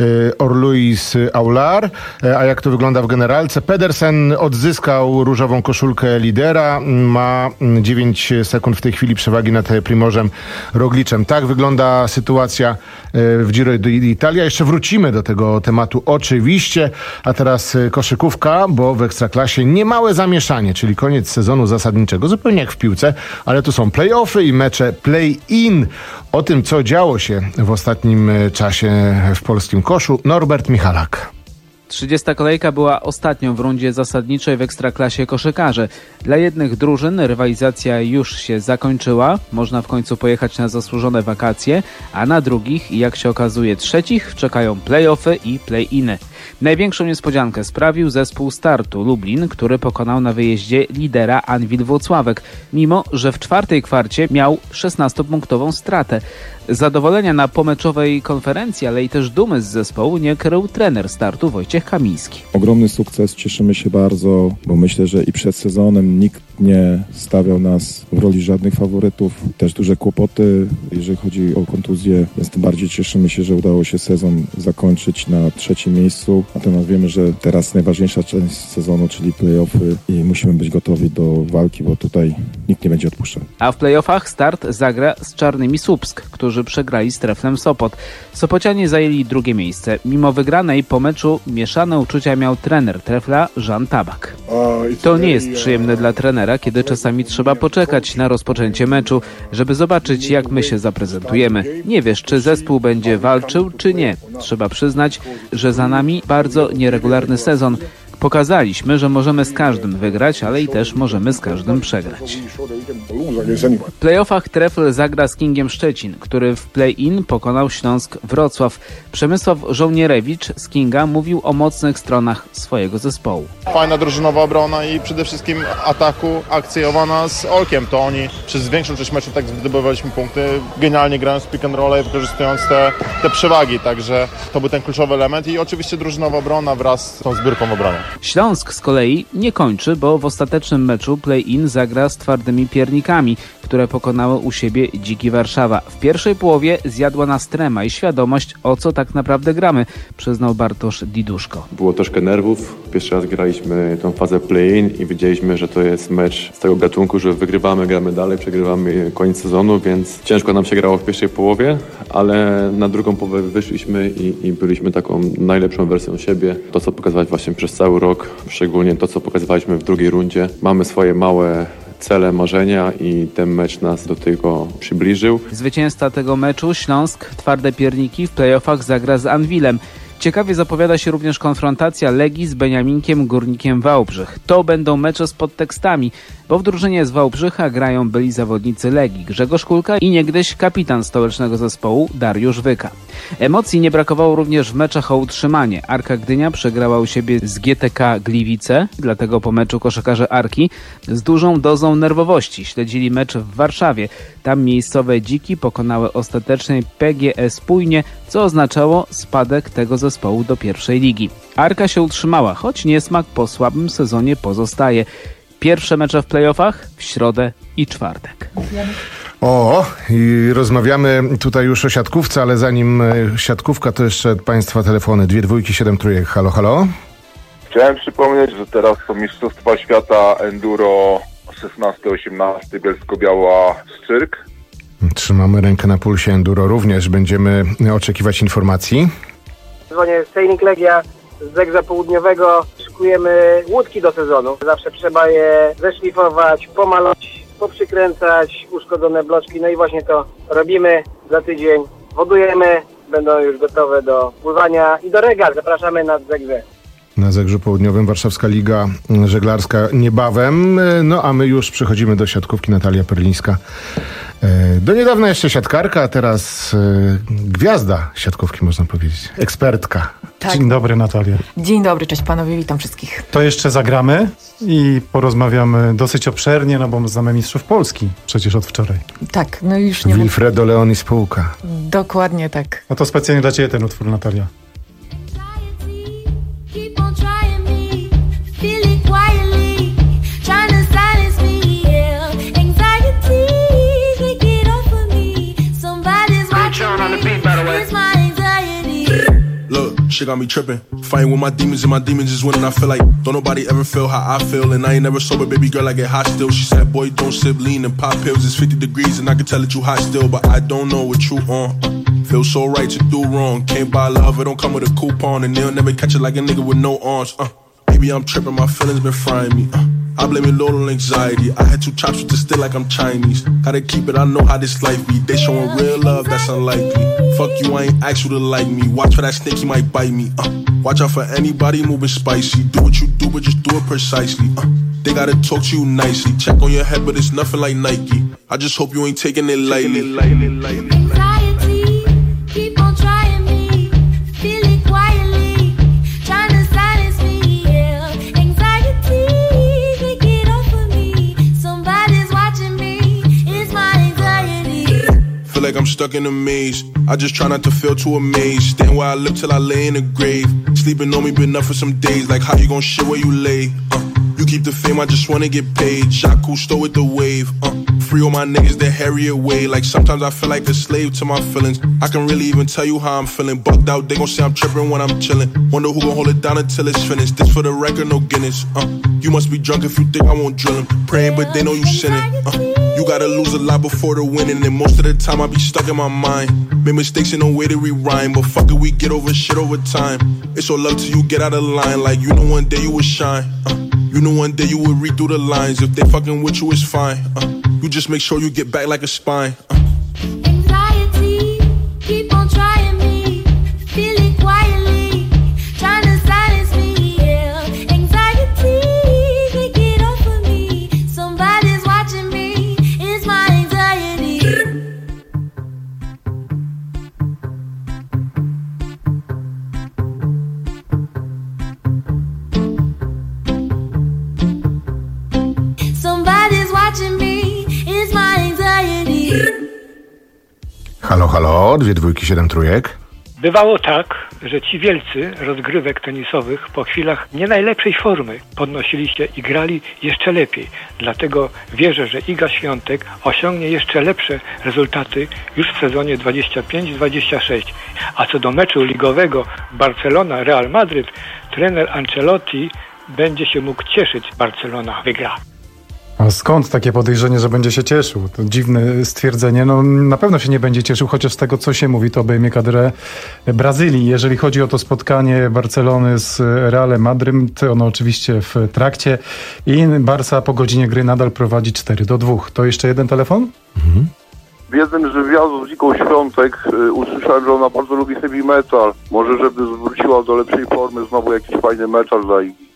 Orluis Aular. A jak to wygląda w generalce? Pedersen odzyskał różową koszulkę lidera. Ma dziewięć sekund w tej chwili przewagi nad Primożem Rogliczem. Tak wygląda sytuacja w Giro d'Italia. Jeszcze wrócimy do tego tematu oczywiście, a teraz koszykówka, bo w Ekstraklasie niemałe zamieszanie, czyli koniec sezonu zasadniczego, zupełnie jak w piłce, ale tu są play-offy i mecze play-in. O tym, co działo się w ostatnim czasie w polskim koszu, Norbert Michalak. trzydziesta kolejka była ostatnią w rundzie zasadniczej w Ekstraklasie koszykarzy. Dla jednych drużyn rywalizacja już się zakończyła, można w końcu pojechać na zasłużone wakacje, a na drugich, jak się okazuje trzecich, czekają play-offy i play-iny. Największą niespodziankę sprawił zespół Startu Lublin, który pokonał na wyjeździe lidera Anwil Włocławek, mimo że w czwartej kwarcie miał szesnastopunktową stratę. Zadowolenia na pomeczowej konferencji, ale i też dumy z zespołu nie krył trener Startu Wojciech Kamiński. Ogromny sukces, cieszymy się bardzo, bo myślę, że i przed sezonem nikt nie stawiał nas w roli żadnych faworytów. Też duże kłopoty, jeżeli chodzi o kontuzję, więc tym bardziej cieszymy się, że udało się sezon zakończyć na trzecim miejscu. Natomiast wiemy, że teraz najważniejsza część sezonu, czyli play-offy i musimy być gotowi do walki, bo tutaj nikt nie będzie odpuszczał. A w play-offach Start zagra z Czarnymi Słupsk, którzy przegrali z Treflem Sopot. Sopocianie zajęli drugie miejsce. Mimo wygranej po meczu mieszane uczucia miał trener Trefla Jan Tabak. To nie jest przyjemne dla trenera, kiedy czasami trzeba poczekać na rozpoczęcie meczu, żeby zobaczyć, jak my się zaprezentujemy. Nie wiesz, czy zespół będzie walczył, czy nie. Trzeba przyznać, że za nami bardzo nieregularny sezon, Pokazaliśmy, że możemy z każdym wygrać, ale i też możemy z każdym przegrać. W playoffach Trefl zagra z Kingiem Szczecin, który w play-in pokonał Śląsk Wrocław. Przemysław Żołnierewicz z Kinga mówił o mocnych stronach swojego zespołu. Fajna drużynowa obrona i przede wszystkim ataku akcjowana z Olkiem. To oni przez większą część meczu tak zdobywaliśmy punkty, genialnie grając pick and roll i wykorzystując te, te przewagi, także to był ten kluczowy element i oczywiście drużynowa obrona wraz z tą zbiórką w obronie. Śląsk z kolei nie kończy, bo w ostatecznym meczu play-in zagra z Twardymi Piernikami, które pokonały u siebie Dziki Warszawa. W pierwszej połowie zjadła nas trema i świadomość, o co tak naprawdę gramy, przyznał Bartosz Diduszko. Było troszkę nerwów. Pierwszy raz graliśmy tą fazę play-in i wiedzieliśmy, że to jest mecz z tego gatunku, że wygrywamy, gramy dalej, przegrywamy koniec sezonu, więc ciężko nam się grało w pierwszej połowie, ale na drugą połowę wyszliśmy i, i byliśmy taką najlepszą wersją siebie. To, co pokazywałeś właśnie przez cały rok, szczególnie to, co pokazywaliśmy w drugiej rundzie. Mamy swoje małe cele, marzenia i ten mecz nas do tego przybliżył. Zwycięzca tego meczu, Śląsk Twarde Pierniki, w playoffach zagra z Anwilem. Ciekawie zapowiada się również konfrontacja Legii z Beniaminkiem Górnikiem Wałbrzych. To będą mecze z podtekstami, bo w drużynie z Wałbrzycha grają byli zawodnicy Legii Grzegorz Kulka i niegdyś kapitan stołecznego zespołu Dariusz Wyka. Emocji nie brakowało również w meczach o utrzymanie. Arka Gdynia przegrała u siebie z G T K Gliwice, dlatego po meczu koszykarze Arki z dużą dozą nerwowości śledzili mecz w Warszawie. Tam miejscowe Dziki pokonały ostatecznie P G S Pójnie, co oznaczało spadek tego zespołu do pierwszej ligi. Arka się utrzymała, choć niesmak po słabym sezonie pozostaje. Pierwsze mecze w playoffach w środę i czwartek. O, i rozmawiamy tutaj już o siatkówce, ale zanim siatkówka, to jeszcze Państwa telefony. Dwie dwójki, siedem trójek. Halo, halo? Chciałem przypomnieć, że teraz są Mistrzostwa Świata Enduro szesnasty osiemnasty Bielsko-Biała Szczyrk. Trzymamy rękę na pulsie Enduro. Również będziemy oczekiwać informacji. Dzwonię z Sailing Legia z Zegrza Południowego. Szykujemy łódki do sezonu. Zawsze trzeba je zeszlifować, pomalować, poprzykręcać uszkodzone bloczki. No i właśnie to robimy za tydzień. Wodujemy, będą już gotowe do pływania i do regat. Zapraszamy na Zegrze. Na Zegrzu Południowym Warszawska Liga Żeglarska niebawem. No a my już przechodzimy do siatkówki. Natalia Perlińska. Do niedawna jeszcze siatkarka, a teraz gwiazda siatkówki, można powiedzieć. Ekspertka. Tak. Dzień dobry, Natalia. Dzień dobry, cześć panowie, witam wszystkich. To jeszcze zagramy i porozmawiamy dosyć obszernie, no bo znamy mistrzów Polski przecież od wczoraj. Tak, no już nie... Wilfredo Leon i spółka. Dokładnie tak. No to specjalnie dla Ciebie ten utwór, Natalia. Shit got me tripping. Fighting with my demons and my demons is winning. I feel like don't nobody ever feel how I feel. And I ain't never sober, baby girl, I get hot still. She said, boy, don't sip lean and pop pills. It's fifty degrees and I can tell that you hot still. But I don't know what you on. Feel so right to do wrong. Can't buy love, it don't come with a coupon. And they'll never catch it like a nigga with no arms. Uh, maybe I'm tripping, my feelings been frying me. Uh, I blame it all on anxiety. I had two chops with the stick like I'm Chinese. Gotta keep it, I know how this life be. They showing real love, that's unlikely. Fuck you, I ain't asked you to like me. Watch for that snake, he might bite me. Uh, watch out for anybody moving spicy. Do what you do, but just do it precisely. Uh, they gotta talk to you nicely. Check on your head, but it's nothing like Nike. I just hope you ain't taking it lightly. Anxiety, keep on trying me. Feel it quietly, trying to silence me. Yeah. Anxiety, take it off of me. Somebody's watching me. It's my anxiety. Feel like I'm stuck in a maze. I just try not to feel too amazed. Stand where I live till I lay in the grave. Sleeping on me been up for some days. Like how you gon' shit where you lay? Uh, you keep the fame, I just wanna get paid. Shot Cousteau with the wave. Uh, free all my niggas that harry away. Like sometimes I feel like a slave to my feelings. I can really even tell you how I'm feeling. Bugged out, they gon' say I'm tripping when I'm chillin'. Wonder who gon' hold it down until it's finished. This for the record, no Guinness. Uh, you must be drunk if you think I won't drill 'em. Praying, but they know you sinning. Uh, you gotta lose a lot before the winning. And most of the time I be stuck in my mind. Made mistakes in no way to rewind. But fuck it, we get over shit over time. It's all love till you get out of line. Like you know one day you will shine. Uh, you know one day you will read through the lines. If they fucking with you, it's fine. Uh, you just make sure you get back like a spine. Uh. Anxiety, keep on trying me. Feel it quietly, trying to silence me. Yeah. Anxiety. Halo, halo, dwie dwójki, siedem trójek. Bywało tak, że ci wielcy rozgrywek tenisowych po chwilach nie najlepszej formy podnosili się i grali jeszcze lepiej. Dlatego wierzę, że Iga Świątek osiągnie jeszcze lepsze rezultaty już w sezonie dwadzieścia pięć dwadzieścia sześć. A co do meczu ligowego Barcelona-Real Madryt, trener Ancelotti będzie się mógł cieszyć, Barcelona wygra. A skąd takie podejrzenie, że będzie się cieszył? To dziwne stwierdzenie. No na pewno się nie będzie cieszył, chociaż z tego, co się mówi, to obejmie kadrę Brazylii. Jeżeli chodzi o to spotkanie Barcelony z Realem Madryt, ono oczywiście w trakcie i Barca po godzinie gry nadal prowadzi cztery do dwóch. To jeszcze jeden telefon? Mhm. W jednym z wywiadów z Igą Świątek y, usłyszałem, że ona bardzo lubi heavy metal. Może żeby zwróciła do lepszej formy, znowu jakiś fajny metal dla Igi.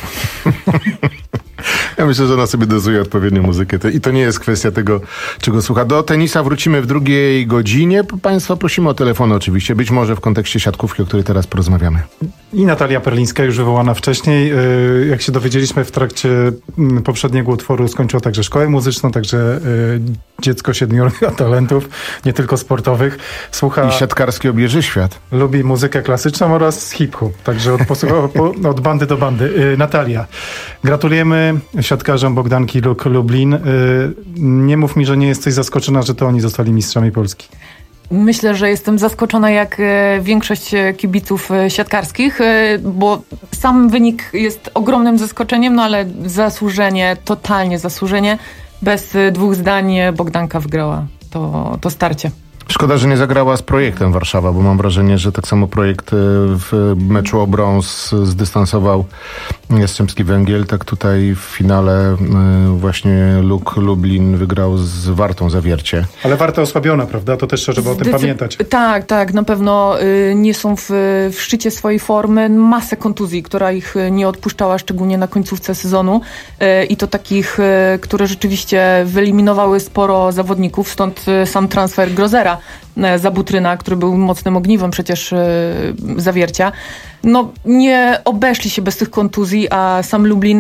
Ja myślę, że ona sobie dozuje odpowiednią muzykę i to nie jest kwestia tego, czego słucha. Do tenisa wrócimy w drugiej godzinie. Państwa prosimy o telefony oczywiście, być może w kontekście siatkówki, o której teraz porozmawiamy. I Natalia Perlińska, już wywołana wcześniej. Jak się dowiedzieliśmy w trakcie poprzedniego utworu, skończyła także szkołę muzyczną, także dziecko siedmiorga talentów, nie tylko sportowych. Słucha... I siatkarski obieży świat. Lubi muzykę klasyczną oraz hip-hop, także od, od bandy do bandy. Natalia, gratulujemy siatkarzom Bogdanki Luk Lublin. Nie mów mi, że nie jesteś zaskoczona, że to oni zostali mistrzami Polski. Myślę, że jestem zaskoczona jak większość kibiców siatkarskich, bo sam wynik jest ogromnym zaskoczeniem, no ale zasłużenie, totalnie zasłużenie. Bez dwóch zdań Bogdanka wygrała to, to starcie. Szkoda, że nie zagrała z projektem Warszawa, bo mam wrażenie, że tak samo projekt w meczu o brąz zdystansował Jastrzębski Węgiel, tak tutaj w finale właśnie Luk Lublin wygrał z Wartą Zawiercie. Ale Warta osłabiona, prawda? To też trzeba o tym Zdecy- pamiętać. Tak, tak, na pewno y, nie są w, w szczycie swojej formy. Masę kontuzji, która ich nie odpuszczała, szczególnie na końcówce sezonu y, i to takich, y, które rzeczywiście wyeliminowały sporo zawodników, stąd y, sam transfer Grozera za Butryna, który był mocnym ogniwem przecież yy, Zawiercia. No nie obeszli się bez tych kontuzji, a sam Lublin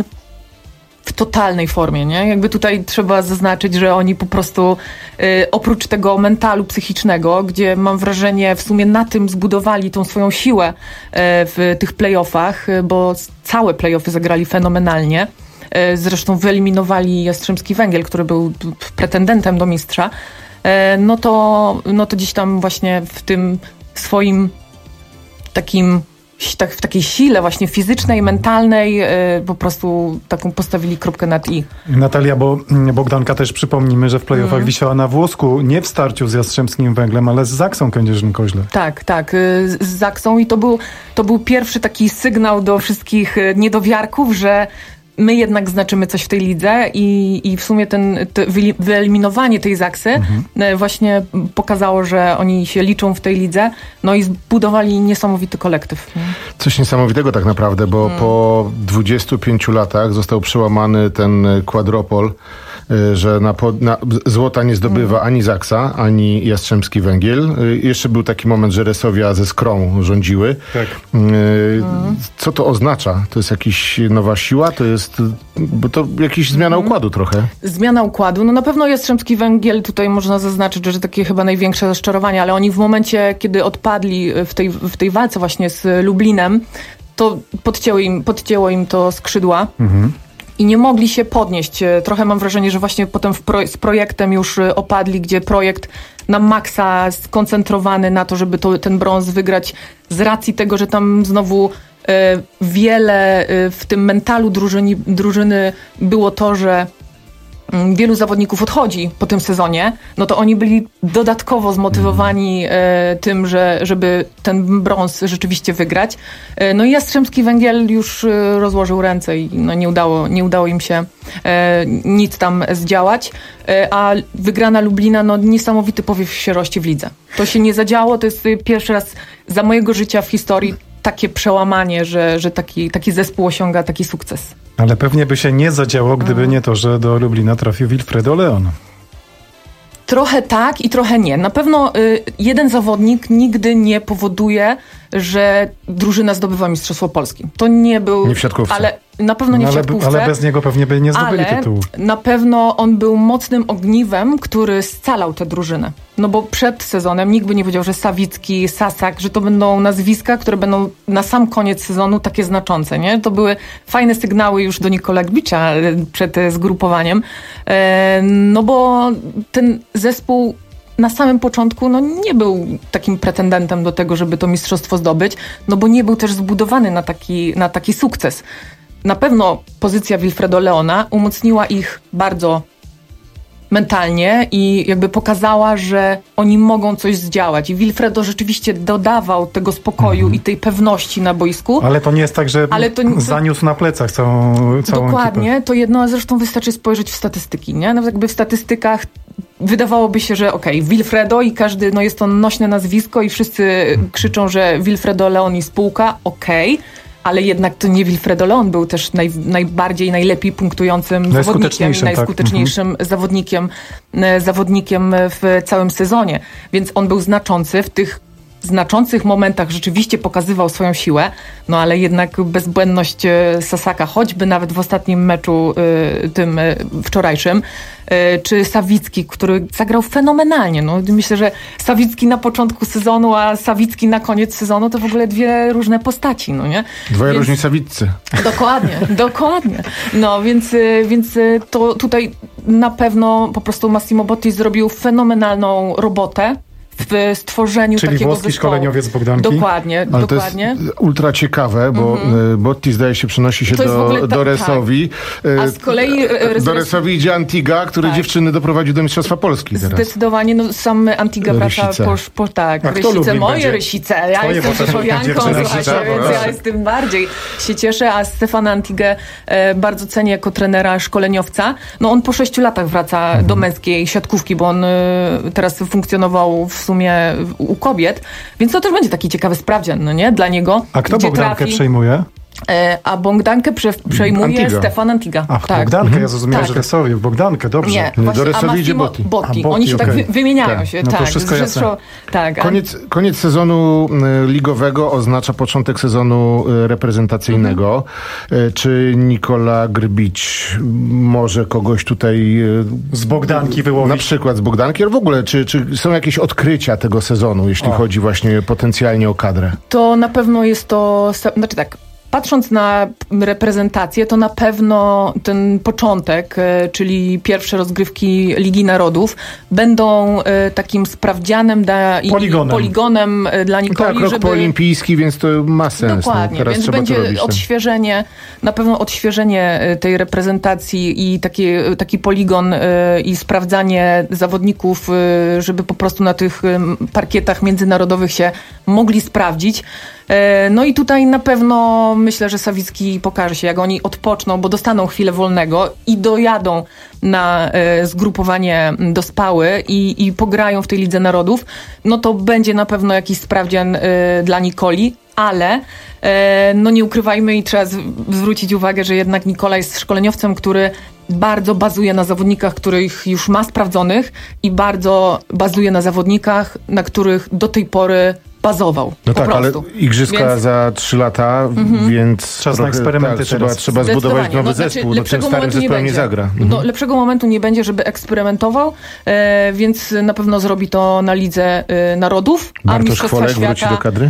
w totalnej formie, nie? Jakby tutaj trzeba zaznaczyć, że oni po prostu yy, oprócz tego mentalu psychicznego, gdzie mam wrażenie w sumie na tym zbudowali tą swoją siłę yy, w tych playoffach, yy, bo całe playoffy zagrali fenomenalnie. Yy, zresztą wyeliminowali Jastrzębski Węgiel, który był pretendentem do mistrza. No to, no to gdzieś tam właśnie w tym swoim takim, tak, w takiej sile właśnie fizycznej, mentalnej po prostu taką postawili kropkę nad i. Natalia, bo Bogdanka też przypomnimy, że w playoffach mm. wisiała na włosku, nie w starciu z Jastrzębskim Węglem, ale z Zaksą Kędzierzyn-Koźle. Tak, tak, z Zaksą i to był, to był pierwszy taki sygnał do wszystkich niedowiarków, że my jednak znaczymy coś w tej lidze i, i w sumie ten wyeliminowanie tej Zaksy mhm. właśnie pokazało, że oni się liczą w tej lidze, no i zbudowali niesamowity kolektyw. Coś niesamowitego tak naprawdę, bo hmm. po dwudziestu pięciu latach został przełamany ten kwadropol, że na, na złota nie zdobywa ani Zaksa, ani Jastrzębski Węgiel. Jeszcze był taki moment, że Resowia ze Skrą rządziły. Tak. Co to oznacza? To jest jakaś nowa siła? To jest bo to jakaś zmiana układu trochę. Zmiana układu. No na pewno Jastrzębski Węgiel, tutaj można zaznaczyć, że takie chyba największe rozczarowanie, ale oni w momencie, kiedy odpadli w tej, w tej walce właśnie z Lublinem, to podcięło im, podcięło im to skrzydła. Mhm. I nie mogli się podnieść. Trochę mam wrażenie, że właśnie potem w pro, z projektem już opadli, gdzie projekt na maksa skoncentrowany na to, żeby to, ten brąz wygrać z racji tego, że tam znowu e, wiele e, w tym mentalu drużyny, drużyny było to, że wielu zawodników odchodzi po tym sezonie, no to oni byli dodatkowo zmotywowani e, tym, że, żeby ten brąz rzeczywiście wygrać. E, no i Jastrzębski Węgiel już e, rozłożył ręce i no, nie, udało, nie udało im się e, nic tam zdziałać, e, a wygrana Lublina, no niesamowity powiew sierości w lidze. To się nie zadziało, to jest pierwszy raz za mojego życia w historii takie przełamanie, że, że taki, taki zespół osiąga taki sukces. Ale pewnie by się nie zadziało, gdyby mm. nie to, że do Lublina trafił Wilfredo Leon. Trochę tak i trochę nie. Na pewno y, jeden zawodnik nigdy nie powoduje, że drużyna zdobywa Mistrzostwo Polski. To nie był... Nie w siatkówce. Ale na pewno nie no, w ale, siatkówce. ale bez niego pewnie by nie zdobyli ale tytułu. Na pewno on był mocnym ogniwem, który scalał tę drużynę. No bo przed sezonem nikt by nie wiedział, że Sawicki, Sasak, że to będą nazwiska, które będą na sam koniec sezonu takie znaczące, nie? To były fajne sygnały już do Nikola Gbicza przed zgrupowaniem. No bo ten zespół na samym początku no, nie był takim pretendentem do tego, żeby to mistrzostwo zdobyć, no bo nie był też zbudowany na taki, na taki sukces. Na pewno pozycja Wilfredo Leona umocniła ich bardzo mentalnie i jakby pokazała, że oni mogą coś zdziałać. I Wilfredo rzeczywiście dodawał tego spokoju mhm. i tej pewności na boisku. Ale to nie jest tak, że Ale to, zaniósł na plecach całą, całą Dokładnie. ekipę. To jedno, a zresztą wystarczy spojrzeć w statystyki, nie? Nawet jakby w statystykach wydawałoby się, że okej, okay, Wilfredo i każdy, no jest to nośne nazwisko i wszyscy krzyczą, że Wilfredo Leon i spółka, okej, okay, ale jednak to nie Wilfredo Leon był też naj, najbardziej, najlepiej punktującym zawodnikiem i najskuteczniejszym tak. zawodnikiem, zawodnikiem w całym sezonie. Więc on był znaczący w tych znaczących momentach, rzeczywiście pokazywał swoją siłę, no ale jednak bezbłędność Sasaka, choćby nawet w ostatnim meczu y, tym y, wczorajszym, y, czy Sawicki, który zagrał fenomenalnie. No, myślę, że Sawicki na początku sezonu, a Sawicki na koniec sezonu to w ogóle dwie różne postaci, no nie? Dwoje więc... różni Sawiccy. Dokładnie, dokładnie. No więc, więc to tutaj na pewno po prostu Massimo Botti zrobił fenomenalną robotę w stworzeniu Czyli takiego włoski zespołu. szkoleniowiec Bogdanki. Dokładnie, Ale dokładnie. to jest ultra ciekawe, bo mm-hmm. Botti zdaje się przenosi się do, ta, do Resowi. Tak. A z kolei do Resowi idzie Antiga, który tak. dziewczyny doprowadził do Mistrzostwa Polski teraz. Zdecydowanie, no sam Antiga wraca po, po tak, Rysice, moje będzie? Rysice. Ja Twoje jestem Rzeszowianką, słuchajcie, więc ja z tym bardziej się cieszę, a Stefana Antigę e, bardzo cenię jako trenera szkoleniowca. No on po sześciu latach wraca mm-hmm. do męskiej siatkówki, bo on e, teraz funkcjonował w sumie u kobiet, więc to też będzie taki ciekawy sprawdzian, no nie? Dla niego. A kto Bogdankę trafi... przejmuje? A Bogdankę prze, przejmuje Antiga. Stefan Antiga. Ach, tak. Bogdankę, mhm. ja zrozumiałem, tak. że Resowi. Bogdankę, dobrze. Nie, Nie do Resowi idzie Botti. Botti. Oni się okay. tak wy, wymieniają tak. się. No tak. to wszystko jasne. Tak. Koniec, koniec sezonu ligowego oznacza początek sezonu reprezentacyjnego. Mhm. Czy Nikola Grbicz może kogoś tutaj... Z Bogdanki wyłowić? Na przykład z Bogdanki, ale w ogóle, czy, czy są jakieś odkrycia tego sezonu, jeśli o. chodzi właśnie potencjalnie o kadrę? To na pewno jest to... Znaczy tak, patrząc na reprezentację, to na pewno ten początek, czyli pierwsze rozgrywki Ligi Narodów, będą takim sprawdzianem da, poligonem. i poligonem dla Nikoli, tak, rok żeby... pooolimpijski, więc to ma sens. Dokładnie, no, teraz więc trzeba będzie to robić, odświeżenie, na pewno odświeżenie tej reprezentacji i taki, taki poligon i sprawdzanie zawodników, żeby po prostu na tych parkietach międzynarodowych się mogli sprawdzić. No i tutaj na pewno myślę, że Sawicki pokaże się, jak oni odpoczną, bo dostaną chwilę wolnego i dojadą na e, zgrupowanie do Spały i, i pograją w tej Lidze Narodów, no to będzie na pewno jakiś sprawdzian e, dla Nikoli, ale e, no nie ukrywajmy i trzeba z, zwrócić uwagę, że jednak Nikola jest szkoleniowcem, który bardzo bazuje na zawodnikach, których już ma sprawdzonych i bardzo bazuje na zawodnikach, na których do tej pory bazował. No po tak, prostu. ale igrzyska więc... za trzy lata, mm-hmm. więc czas na eksperymenty tak, trzeba, trzeba zbudować nowy no, zespół, znaczy, no tym starym zespołem nie, nie zagra. Mhm. No, lepszego momentu nie będzie, żeby eksperymentował, e, więc na pewno zrobi to na Lidze e, Narodów. Bartosz Chwolek wróci do kadry?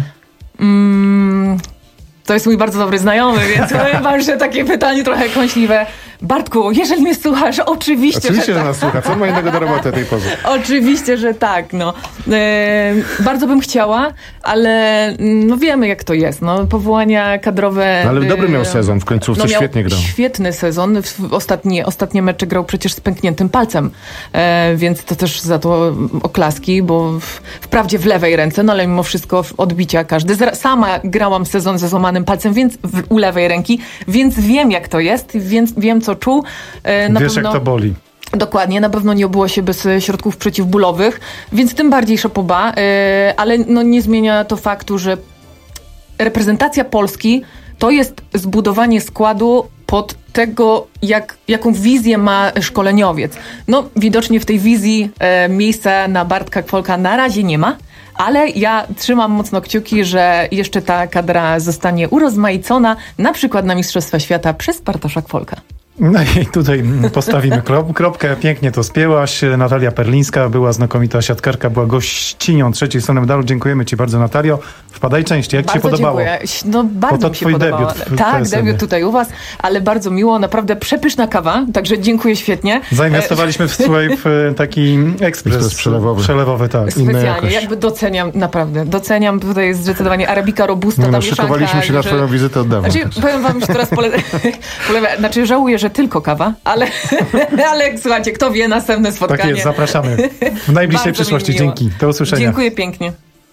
Mm, to jest mój bardzo dobry znajomy, więc chyba, że takie pytanie trochę kąśliwe. Bartku, jeżeli mnie słuchasz, oczywiście, Oczywiście, że, że nas tak. słucha. Co ma innego do roboty tej porze? Oczywiście, że tak. No. E, bardzo bym chciała, ale no wiemy, jak to jest. No, powołania kadrowe... No, ale dobry miał sezon, w końcówce no, miał świetnie grał. Świetny sezon. W ostatnie, ostatnie mecze grał przecież z pękniętym palcem, e, więc to też za to oklaski, bo w, wprawdzie w lewej ręce, no ale mimo wszystko odbicia każdy. Sama grałam sezon ze złamanym palcem, więc w, u lewej ręki, więc wiem, jak to jest, więc wiem, co czuł. E, na Wiesz, pewno... jak to boli. Dokładnie, na pewno nie obyło się bez środków przeciwbólowych, więc tym bardziej szapoba, yy, ale no nie zmienia to faktu, że reprezentacja Polski to jest zbudowanie składu pod tego, jak, jaką wizję ma szkoleniowiec. No, widocznie w tej wizji e, miejsca na Bartka Kwolka na razie nie ma, ale ja trzymam mocno kciuki, że jeszcze ta kadra zostanie urozmaicona, na przykład na Mistrzostwa Świata przez Bartosza Kwolka. No i tutaj postawimy krop, kropkę. Pięknie to spięłaś. Natalia Perlińska była znakomita siatkarka, była gościnią trzeciej strony medalu. Dziękujemy ci bardzo, Natalio. Wpadaj częściej. Jak bardzo ci się podobało? Dziękuję. No bardzo to mi się twój podobało. debiut w Tak, P S L. debiut tutaj u was, ale bardzo miło, naprawdę przepyszna kawa, także dziękuję świetnie. Zainwestowaliśmy w, słuchaj, w taki ekspres przelewowy. przelewowy, tak. Specjalnie, jakby doceniam, naprawdę, doceniam, tutaj jest zdecydowanie Arabica Robusta, Nie, ta no, mieszanka. szykowaliśmy się na że- twoją wizytę od dawna. Znaczy, powiem wam, że teraz pole... pole... Znaczy, żałuję, że tylko kawa, ale, ale słuchajcie, kto wie, następne spotkanie. Tak jest, zapraszamy. W najbliższej Bardzo mi przyszłości. miło. Dzięki. Do usłyszenia. Dziękuję pięknie.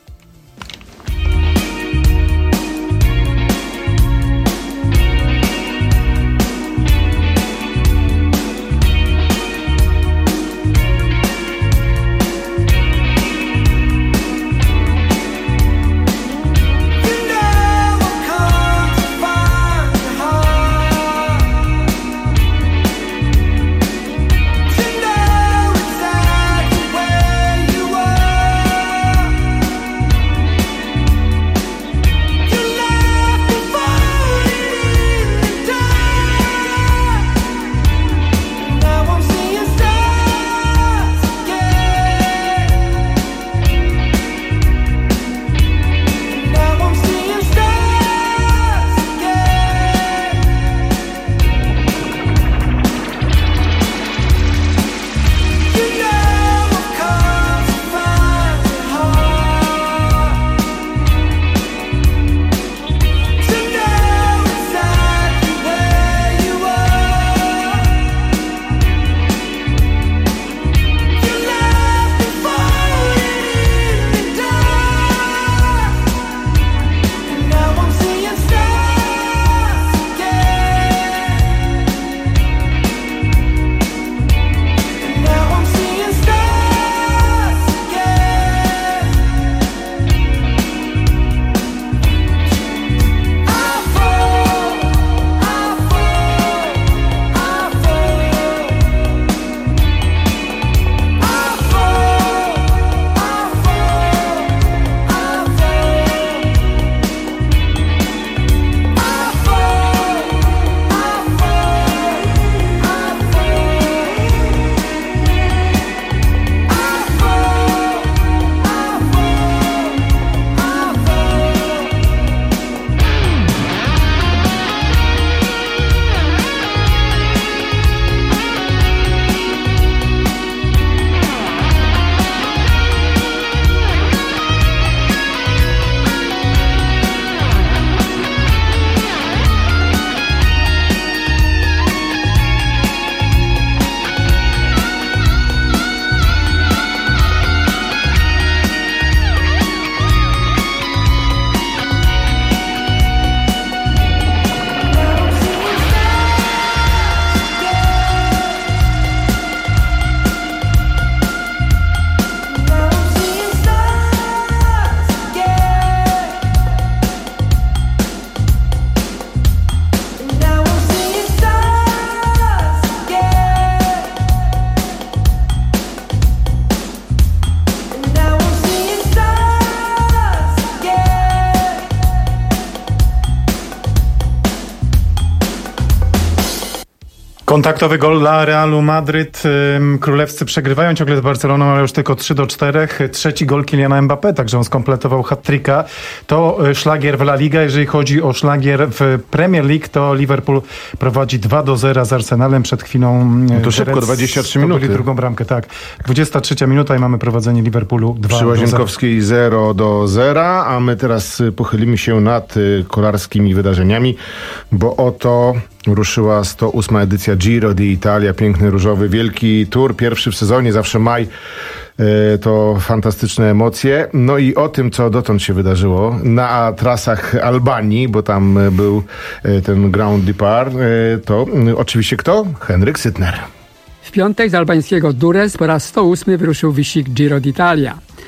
Kontaktowy gol dla Realu Madryt. Królewscy przegrywają ciągle z Barceloną, ale już tylko trzy do czterech. Trzeci gol Kyliana Mbappé, także on skompletował hat-tricka. To szlagier w La Liga. Jeżeli chodzi o szlagier w Premier League, to Liverpool prowadzi dwa do zera z Arsenalem. Przed chwilą No to szybko, dwadzieścia trzy minuty. drugą bramkę, tak. dwudziesta trzecia minuta i mamy prowadzenie Liverpoolu dwa Przy do zera. Łazienkowskiej zero do zera, a my teraz pochylimy się nad kolarskimi wydarzeniami, bo oto ruszyła sto ósma edycja Giro d'Italia, piękny różowy, wielki tour, pierwszy w sezonie, zawsze maj. To fantastyczne emocje. No i o tym, co dotąd się wydarzyło na trasach Albanii, bo tam był ten Grand Depart, to oczywiście kto? Henryk Sytner. W piątek z albańskiego Durrës po raz sto ósmy wyruszył wyścig Giro d'Italia.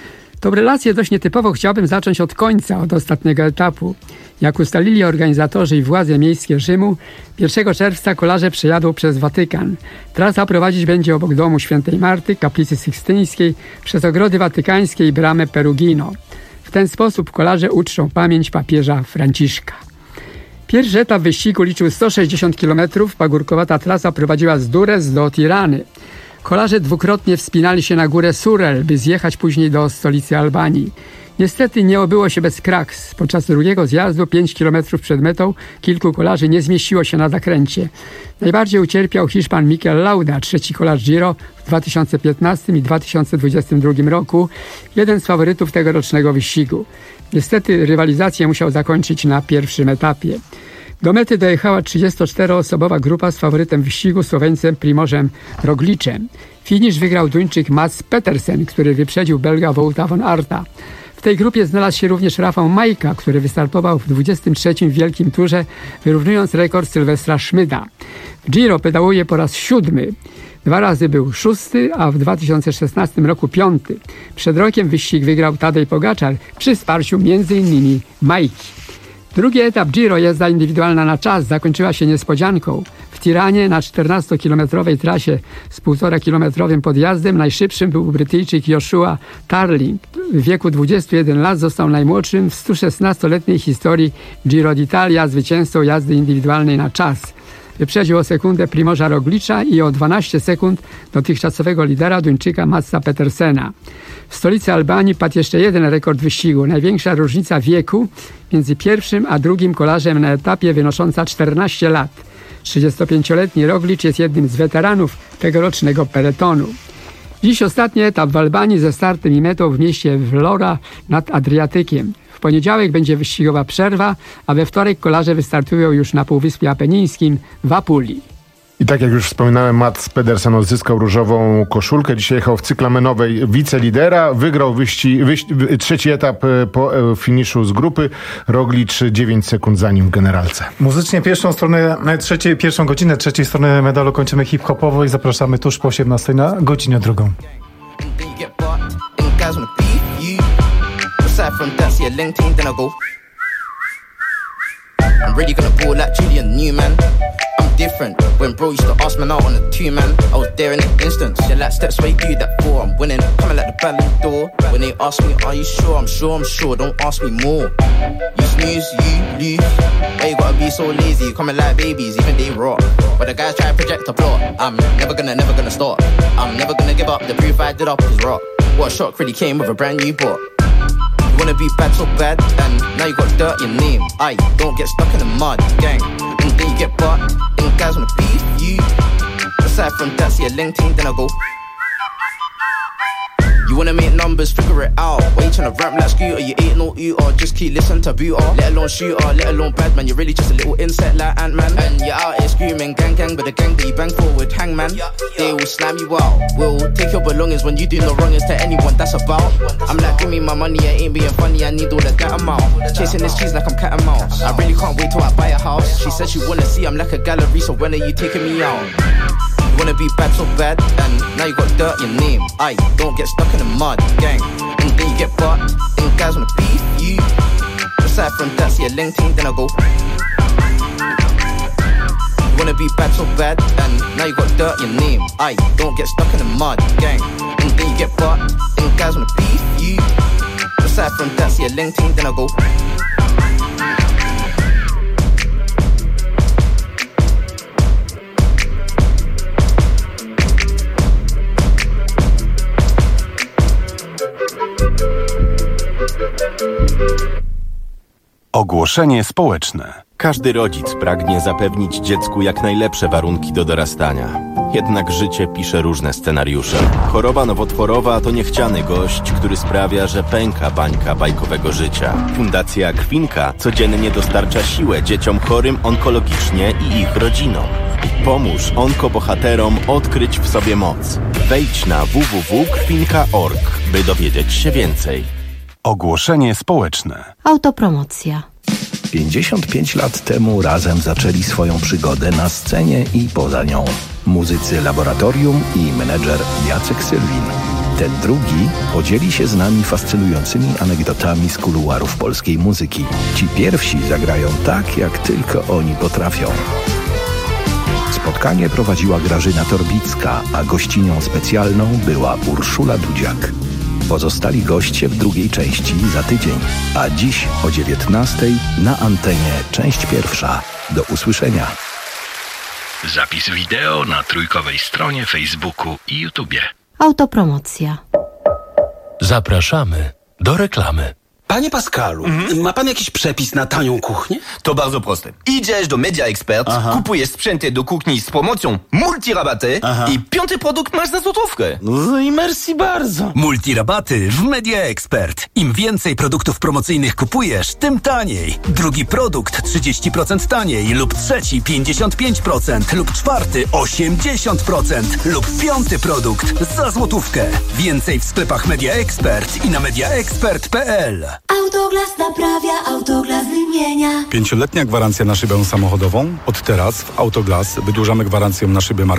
Tą relację dość nietypowo chciałbym zacząć od końca, od ostatniego etapu. Jak ustalili organizatorzy i władze miejskie Rzymu, pierwszego czerwca kolarze przejadą przez Watykan. Trasa prowadzić będzie obok domu Świętej Marty, kaplicy Sykstyńskiej, przez ogrody watykańskie i bramę Perugino. W ten sposób kolarze uczczą pamięć papieża Franciszka. Pierwszy etap wyścigu liczył sto sześćdziesiąt kilometrów. Pagórkowata trasa prowadziła z Durrës do Tirany. Kolarze dwukrotnie wspinali się na górę Surel, by zjechać później do stolicy Albanii. Niestety nie obyło się bez kraks. Podczas drugiego zjazdu, pięć kilometrów przed metą, kilku kolarzy nie zmieściło się na zakręcie. Najbardziej ucierpiał Hiszpan Mikel Lauda, trzeci kolarz Giro w dwa tysiące piętnastym i dwa tysiące dwudziestym drugim roku, jeden z faworytów tegorocznego wyścigu. Niestety rywalizację musiał zakończyć na pierwszym etapie. Do mety dojechała trzydziestoczteroosobowa grupa z faworytem wyścigu, Słoweńcem Primożem Roglicem. Finisz wygrał Duńczyk Mats Petersen, który wyprzedził Belga Wouta von Aerta. W tej grupie znalazł się również Rafał Majka, który wystartował w dwudziestym trzecim Wielkim Turze, wyrównując rekord Sylwestra Szmyda. W Giro pedałuje po raz siódmy. Dwa razy był szósty, a w dwa tysiące szesnastym roku piąty. Przed rokiem wyścig wygrał Tadej Pogaczar przy wsparciu między innymi Majki. Drugi etap Giro, jazda indywidualna na czas, zakończyła się niespodzianką. W Tiranie na czternastokilometrowej trasie z półtorakilometrowym podjazdem najszybszym był Brytyjczyk Joshua Tarling. W wieku dwudziestu jeden lat został najmłodszym w stu szesnastoletniej historii Giro d'Italia zwycięzcą jazdy indywidualnej na czas. Wyprzedził o sekundę Primoża Roglicza i o dwanaście sekund dotychczasowego lidera Duńczyka Matsa Petersena. W stolicy Albanii padł jeszcze jeden rekord wyścigu. Największa różnica wieku między pierwszym a drugim kolarzem na etapie wynosząca czternaście lat. trzydziestopięcioletni Roglicz jest jednym z weteranów tegorocznego peletonu. Dziś ostatni etap w Albanii ze startem i metą w mieście Vlora nad Adriatykiem. W poniedziałek będzie wyścigowa przerwa, a we wtorek kolarze wystartują już na Półwyspie Apenińskim w Apulii. I tak jak już wspominałem, Mats Pedersen odzyskał różową koszulkę. Dzisiaj jechał w cyklamenowej wicelidera. Wygrał wyści, wyści, trzeci etap po finiszu z grupy. Roglicz dziewięć sekund za nim w generalce. Muzycznie pierwszą stronę, trzeciej, pierwszą godzinę trzeciej strony medalu kończymy hip-hopowo i zapraszamy tuż po osiemnastej na godzinę drugą. I'm really gonna ball like Julian Newman. I'm different. When bro used to ask man out on a two man, I was there in an instance. Yeah, like steps where you do that for. I'm winning, coming like the Ballon d'Or. When they ask me, are you sure? I'm sure, I'm sure. Don't ask me more. You snooze, you lose. Why you gotta be so lazy? Coming like babies, even they rock. But the guys try to project a plot. I'm never gonna, never gonna stop. I'm never gonna give up. The proof I did up is rock. What shock really came with a brand new bot. You wanna be bad so bad, and now you got dirt in your name. Aye, don't get stuck in the mud, gang. And then you get butt, and guys wanna beef you. Aside from that, see a LinkedIn, then I go. You wanna make numbers, figure it out. Why you tryna rap like Scooter? You ain't no ooter, just keep listening to Booter. Let alone shooter, let alone bad man. You're really just a little insect like Ant-Man. And you're out here screaming gang gang, but the gang that you bang forward, hangman. They will slam you out. We'll take your belongings when you do no wrongings to anyone, that's about. I'm like, give me my money, I ain't being funny, I need all of that amount. Chasing this cheese like I'm cat and mouse. I really can't wait till I buy a house. She said she wanna see I'm like a gallery, so when are you taking me out? You wanna be bad so bad, and now you got dirt in your name. Aye, don't get stuck in the mud, gang. And then you get butt, and guys wanna beef you. Aside from that, see a LinkedIn, then I go. You wanna be bad so bad, and now you got dirt in your name. Aye, don't get stuck in the mud, gang. And then you get butt, and guys wanna beef you. Aside from that, see a LinkedIn, then I go. Ogłoszenie społeczne. Każdy rodzic pragnie zapewnić dziecku jak najlepsze warunki do dorastania. Jednak życie pisze różne scenariusze. Choroba nowotworowa to niechciany gość, który sprawia, że pęka bańka bajkowego życia. Fundacja Krwinka codziennie dostarcza siłę dzieciom chorym onkologicznie i ich rodzinom. Pomóż onkobohaterom odkryć w sobie moc. Wejdź na w w w kropka krwinka kropka org, by dowiedzieć się więcej. Ogłoszenie społeczne. Autopromocja. pięćdziesiąt pięć lat temu razem zaczęli swoją przygodę na scenie i poza nią. Muzycy Laboratorium i menedżer Jacek Sylwin. Ten drugi podzieli się z nami fascynującymi anegdotami z kuluarów polskiej muzyki. Ci pierwsi zagrają tak, jak tylko oni potrafią. Spotkanie prowadziła Grażyna Torbicka, a gościnią specjalną była Urszula Dudziak. Pozostali goście w drugiej części za tydzień, a dziś o dziewiętnastej na antenie część pierwsza. Do usłyszenia. Zapis wideo na trójkowej stronie Facebooku i YouTubie. Autopromocja. Zapraszamy do reklamy. Panie Pascalu, Mhm. ma pan jakiś przepis na tanią kuchnię? To bardzo proste. Idziesz do Media Expert, Aha. kupujesz sprzęty do kuchni z promocją multirabaty Aha. i piąty produkt masz za złotówkę. No i merci bardzo. Multirabaty w Media Expert. Im więcej produktów promocyjnych kupujesz, tym taniej. Drugi produkt trzydzieści procent taniej lub trzeci pięćdziesiąt pięć procent lub czwarty osiemdziesiąt procent lub piąty produkt za złotówkę. Więcej w sklepach Media Expert i na mediaexpert kropka p l. Autoglas naprawia, Autoglas wymienia. Pięcioletnia gwarancja na szybę samochodową. Od teraz w Autoglas wydłużamy gwarancję na szybę marki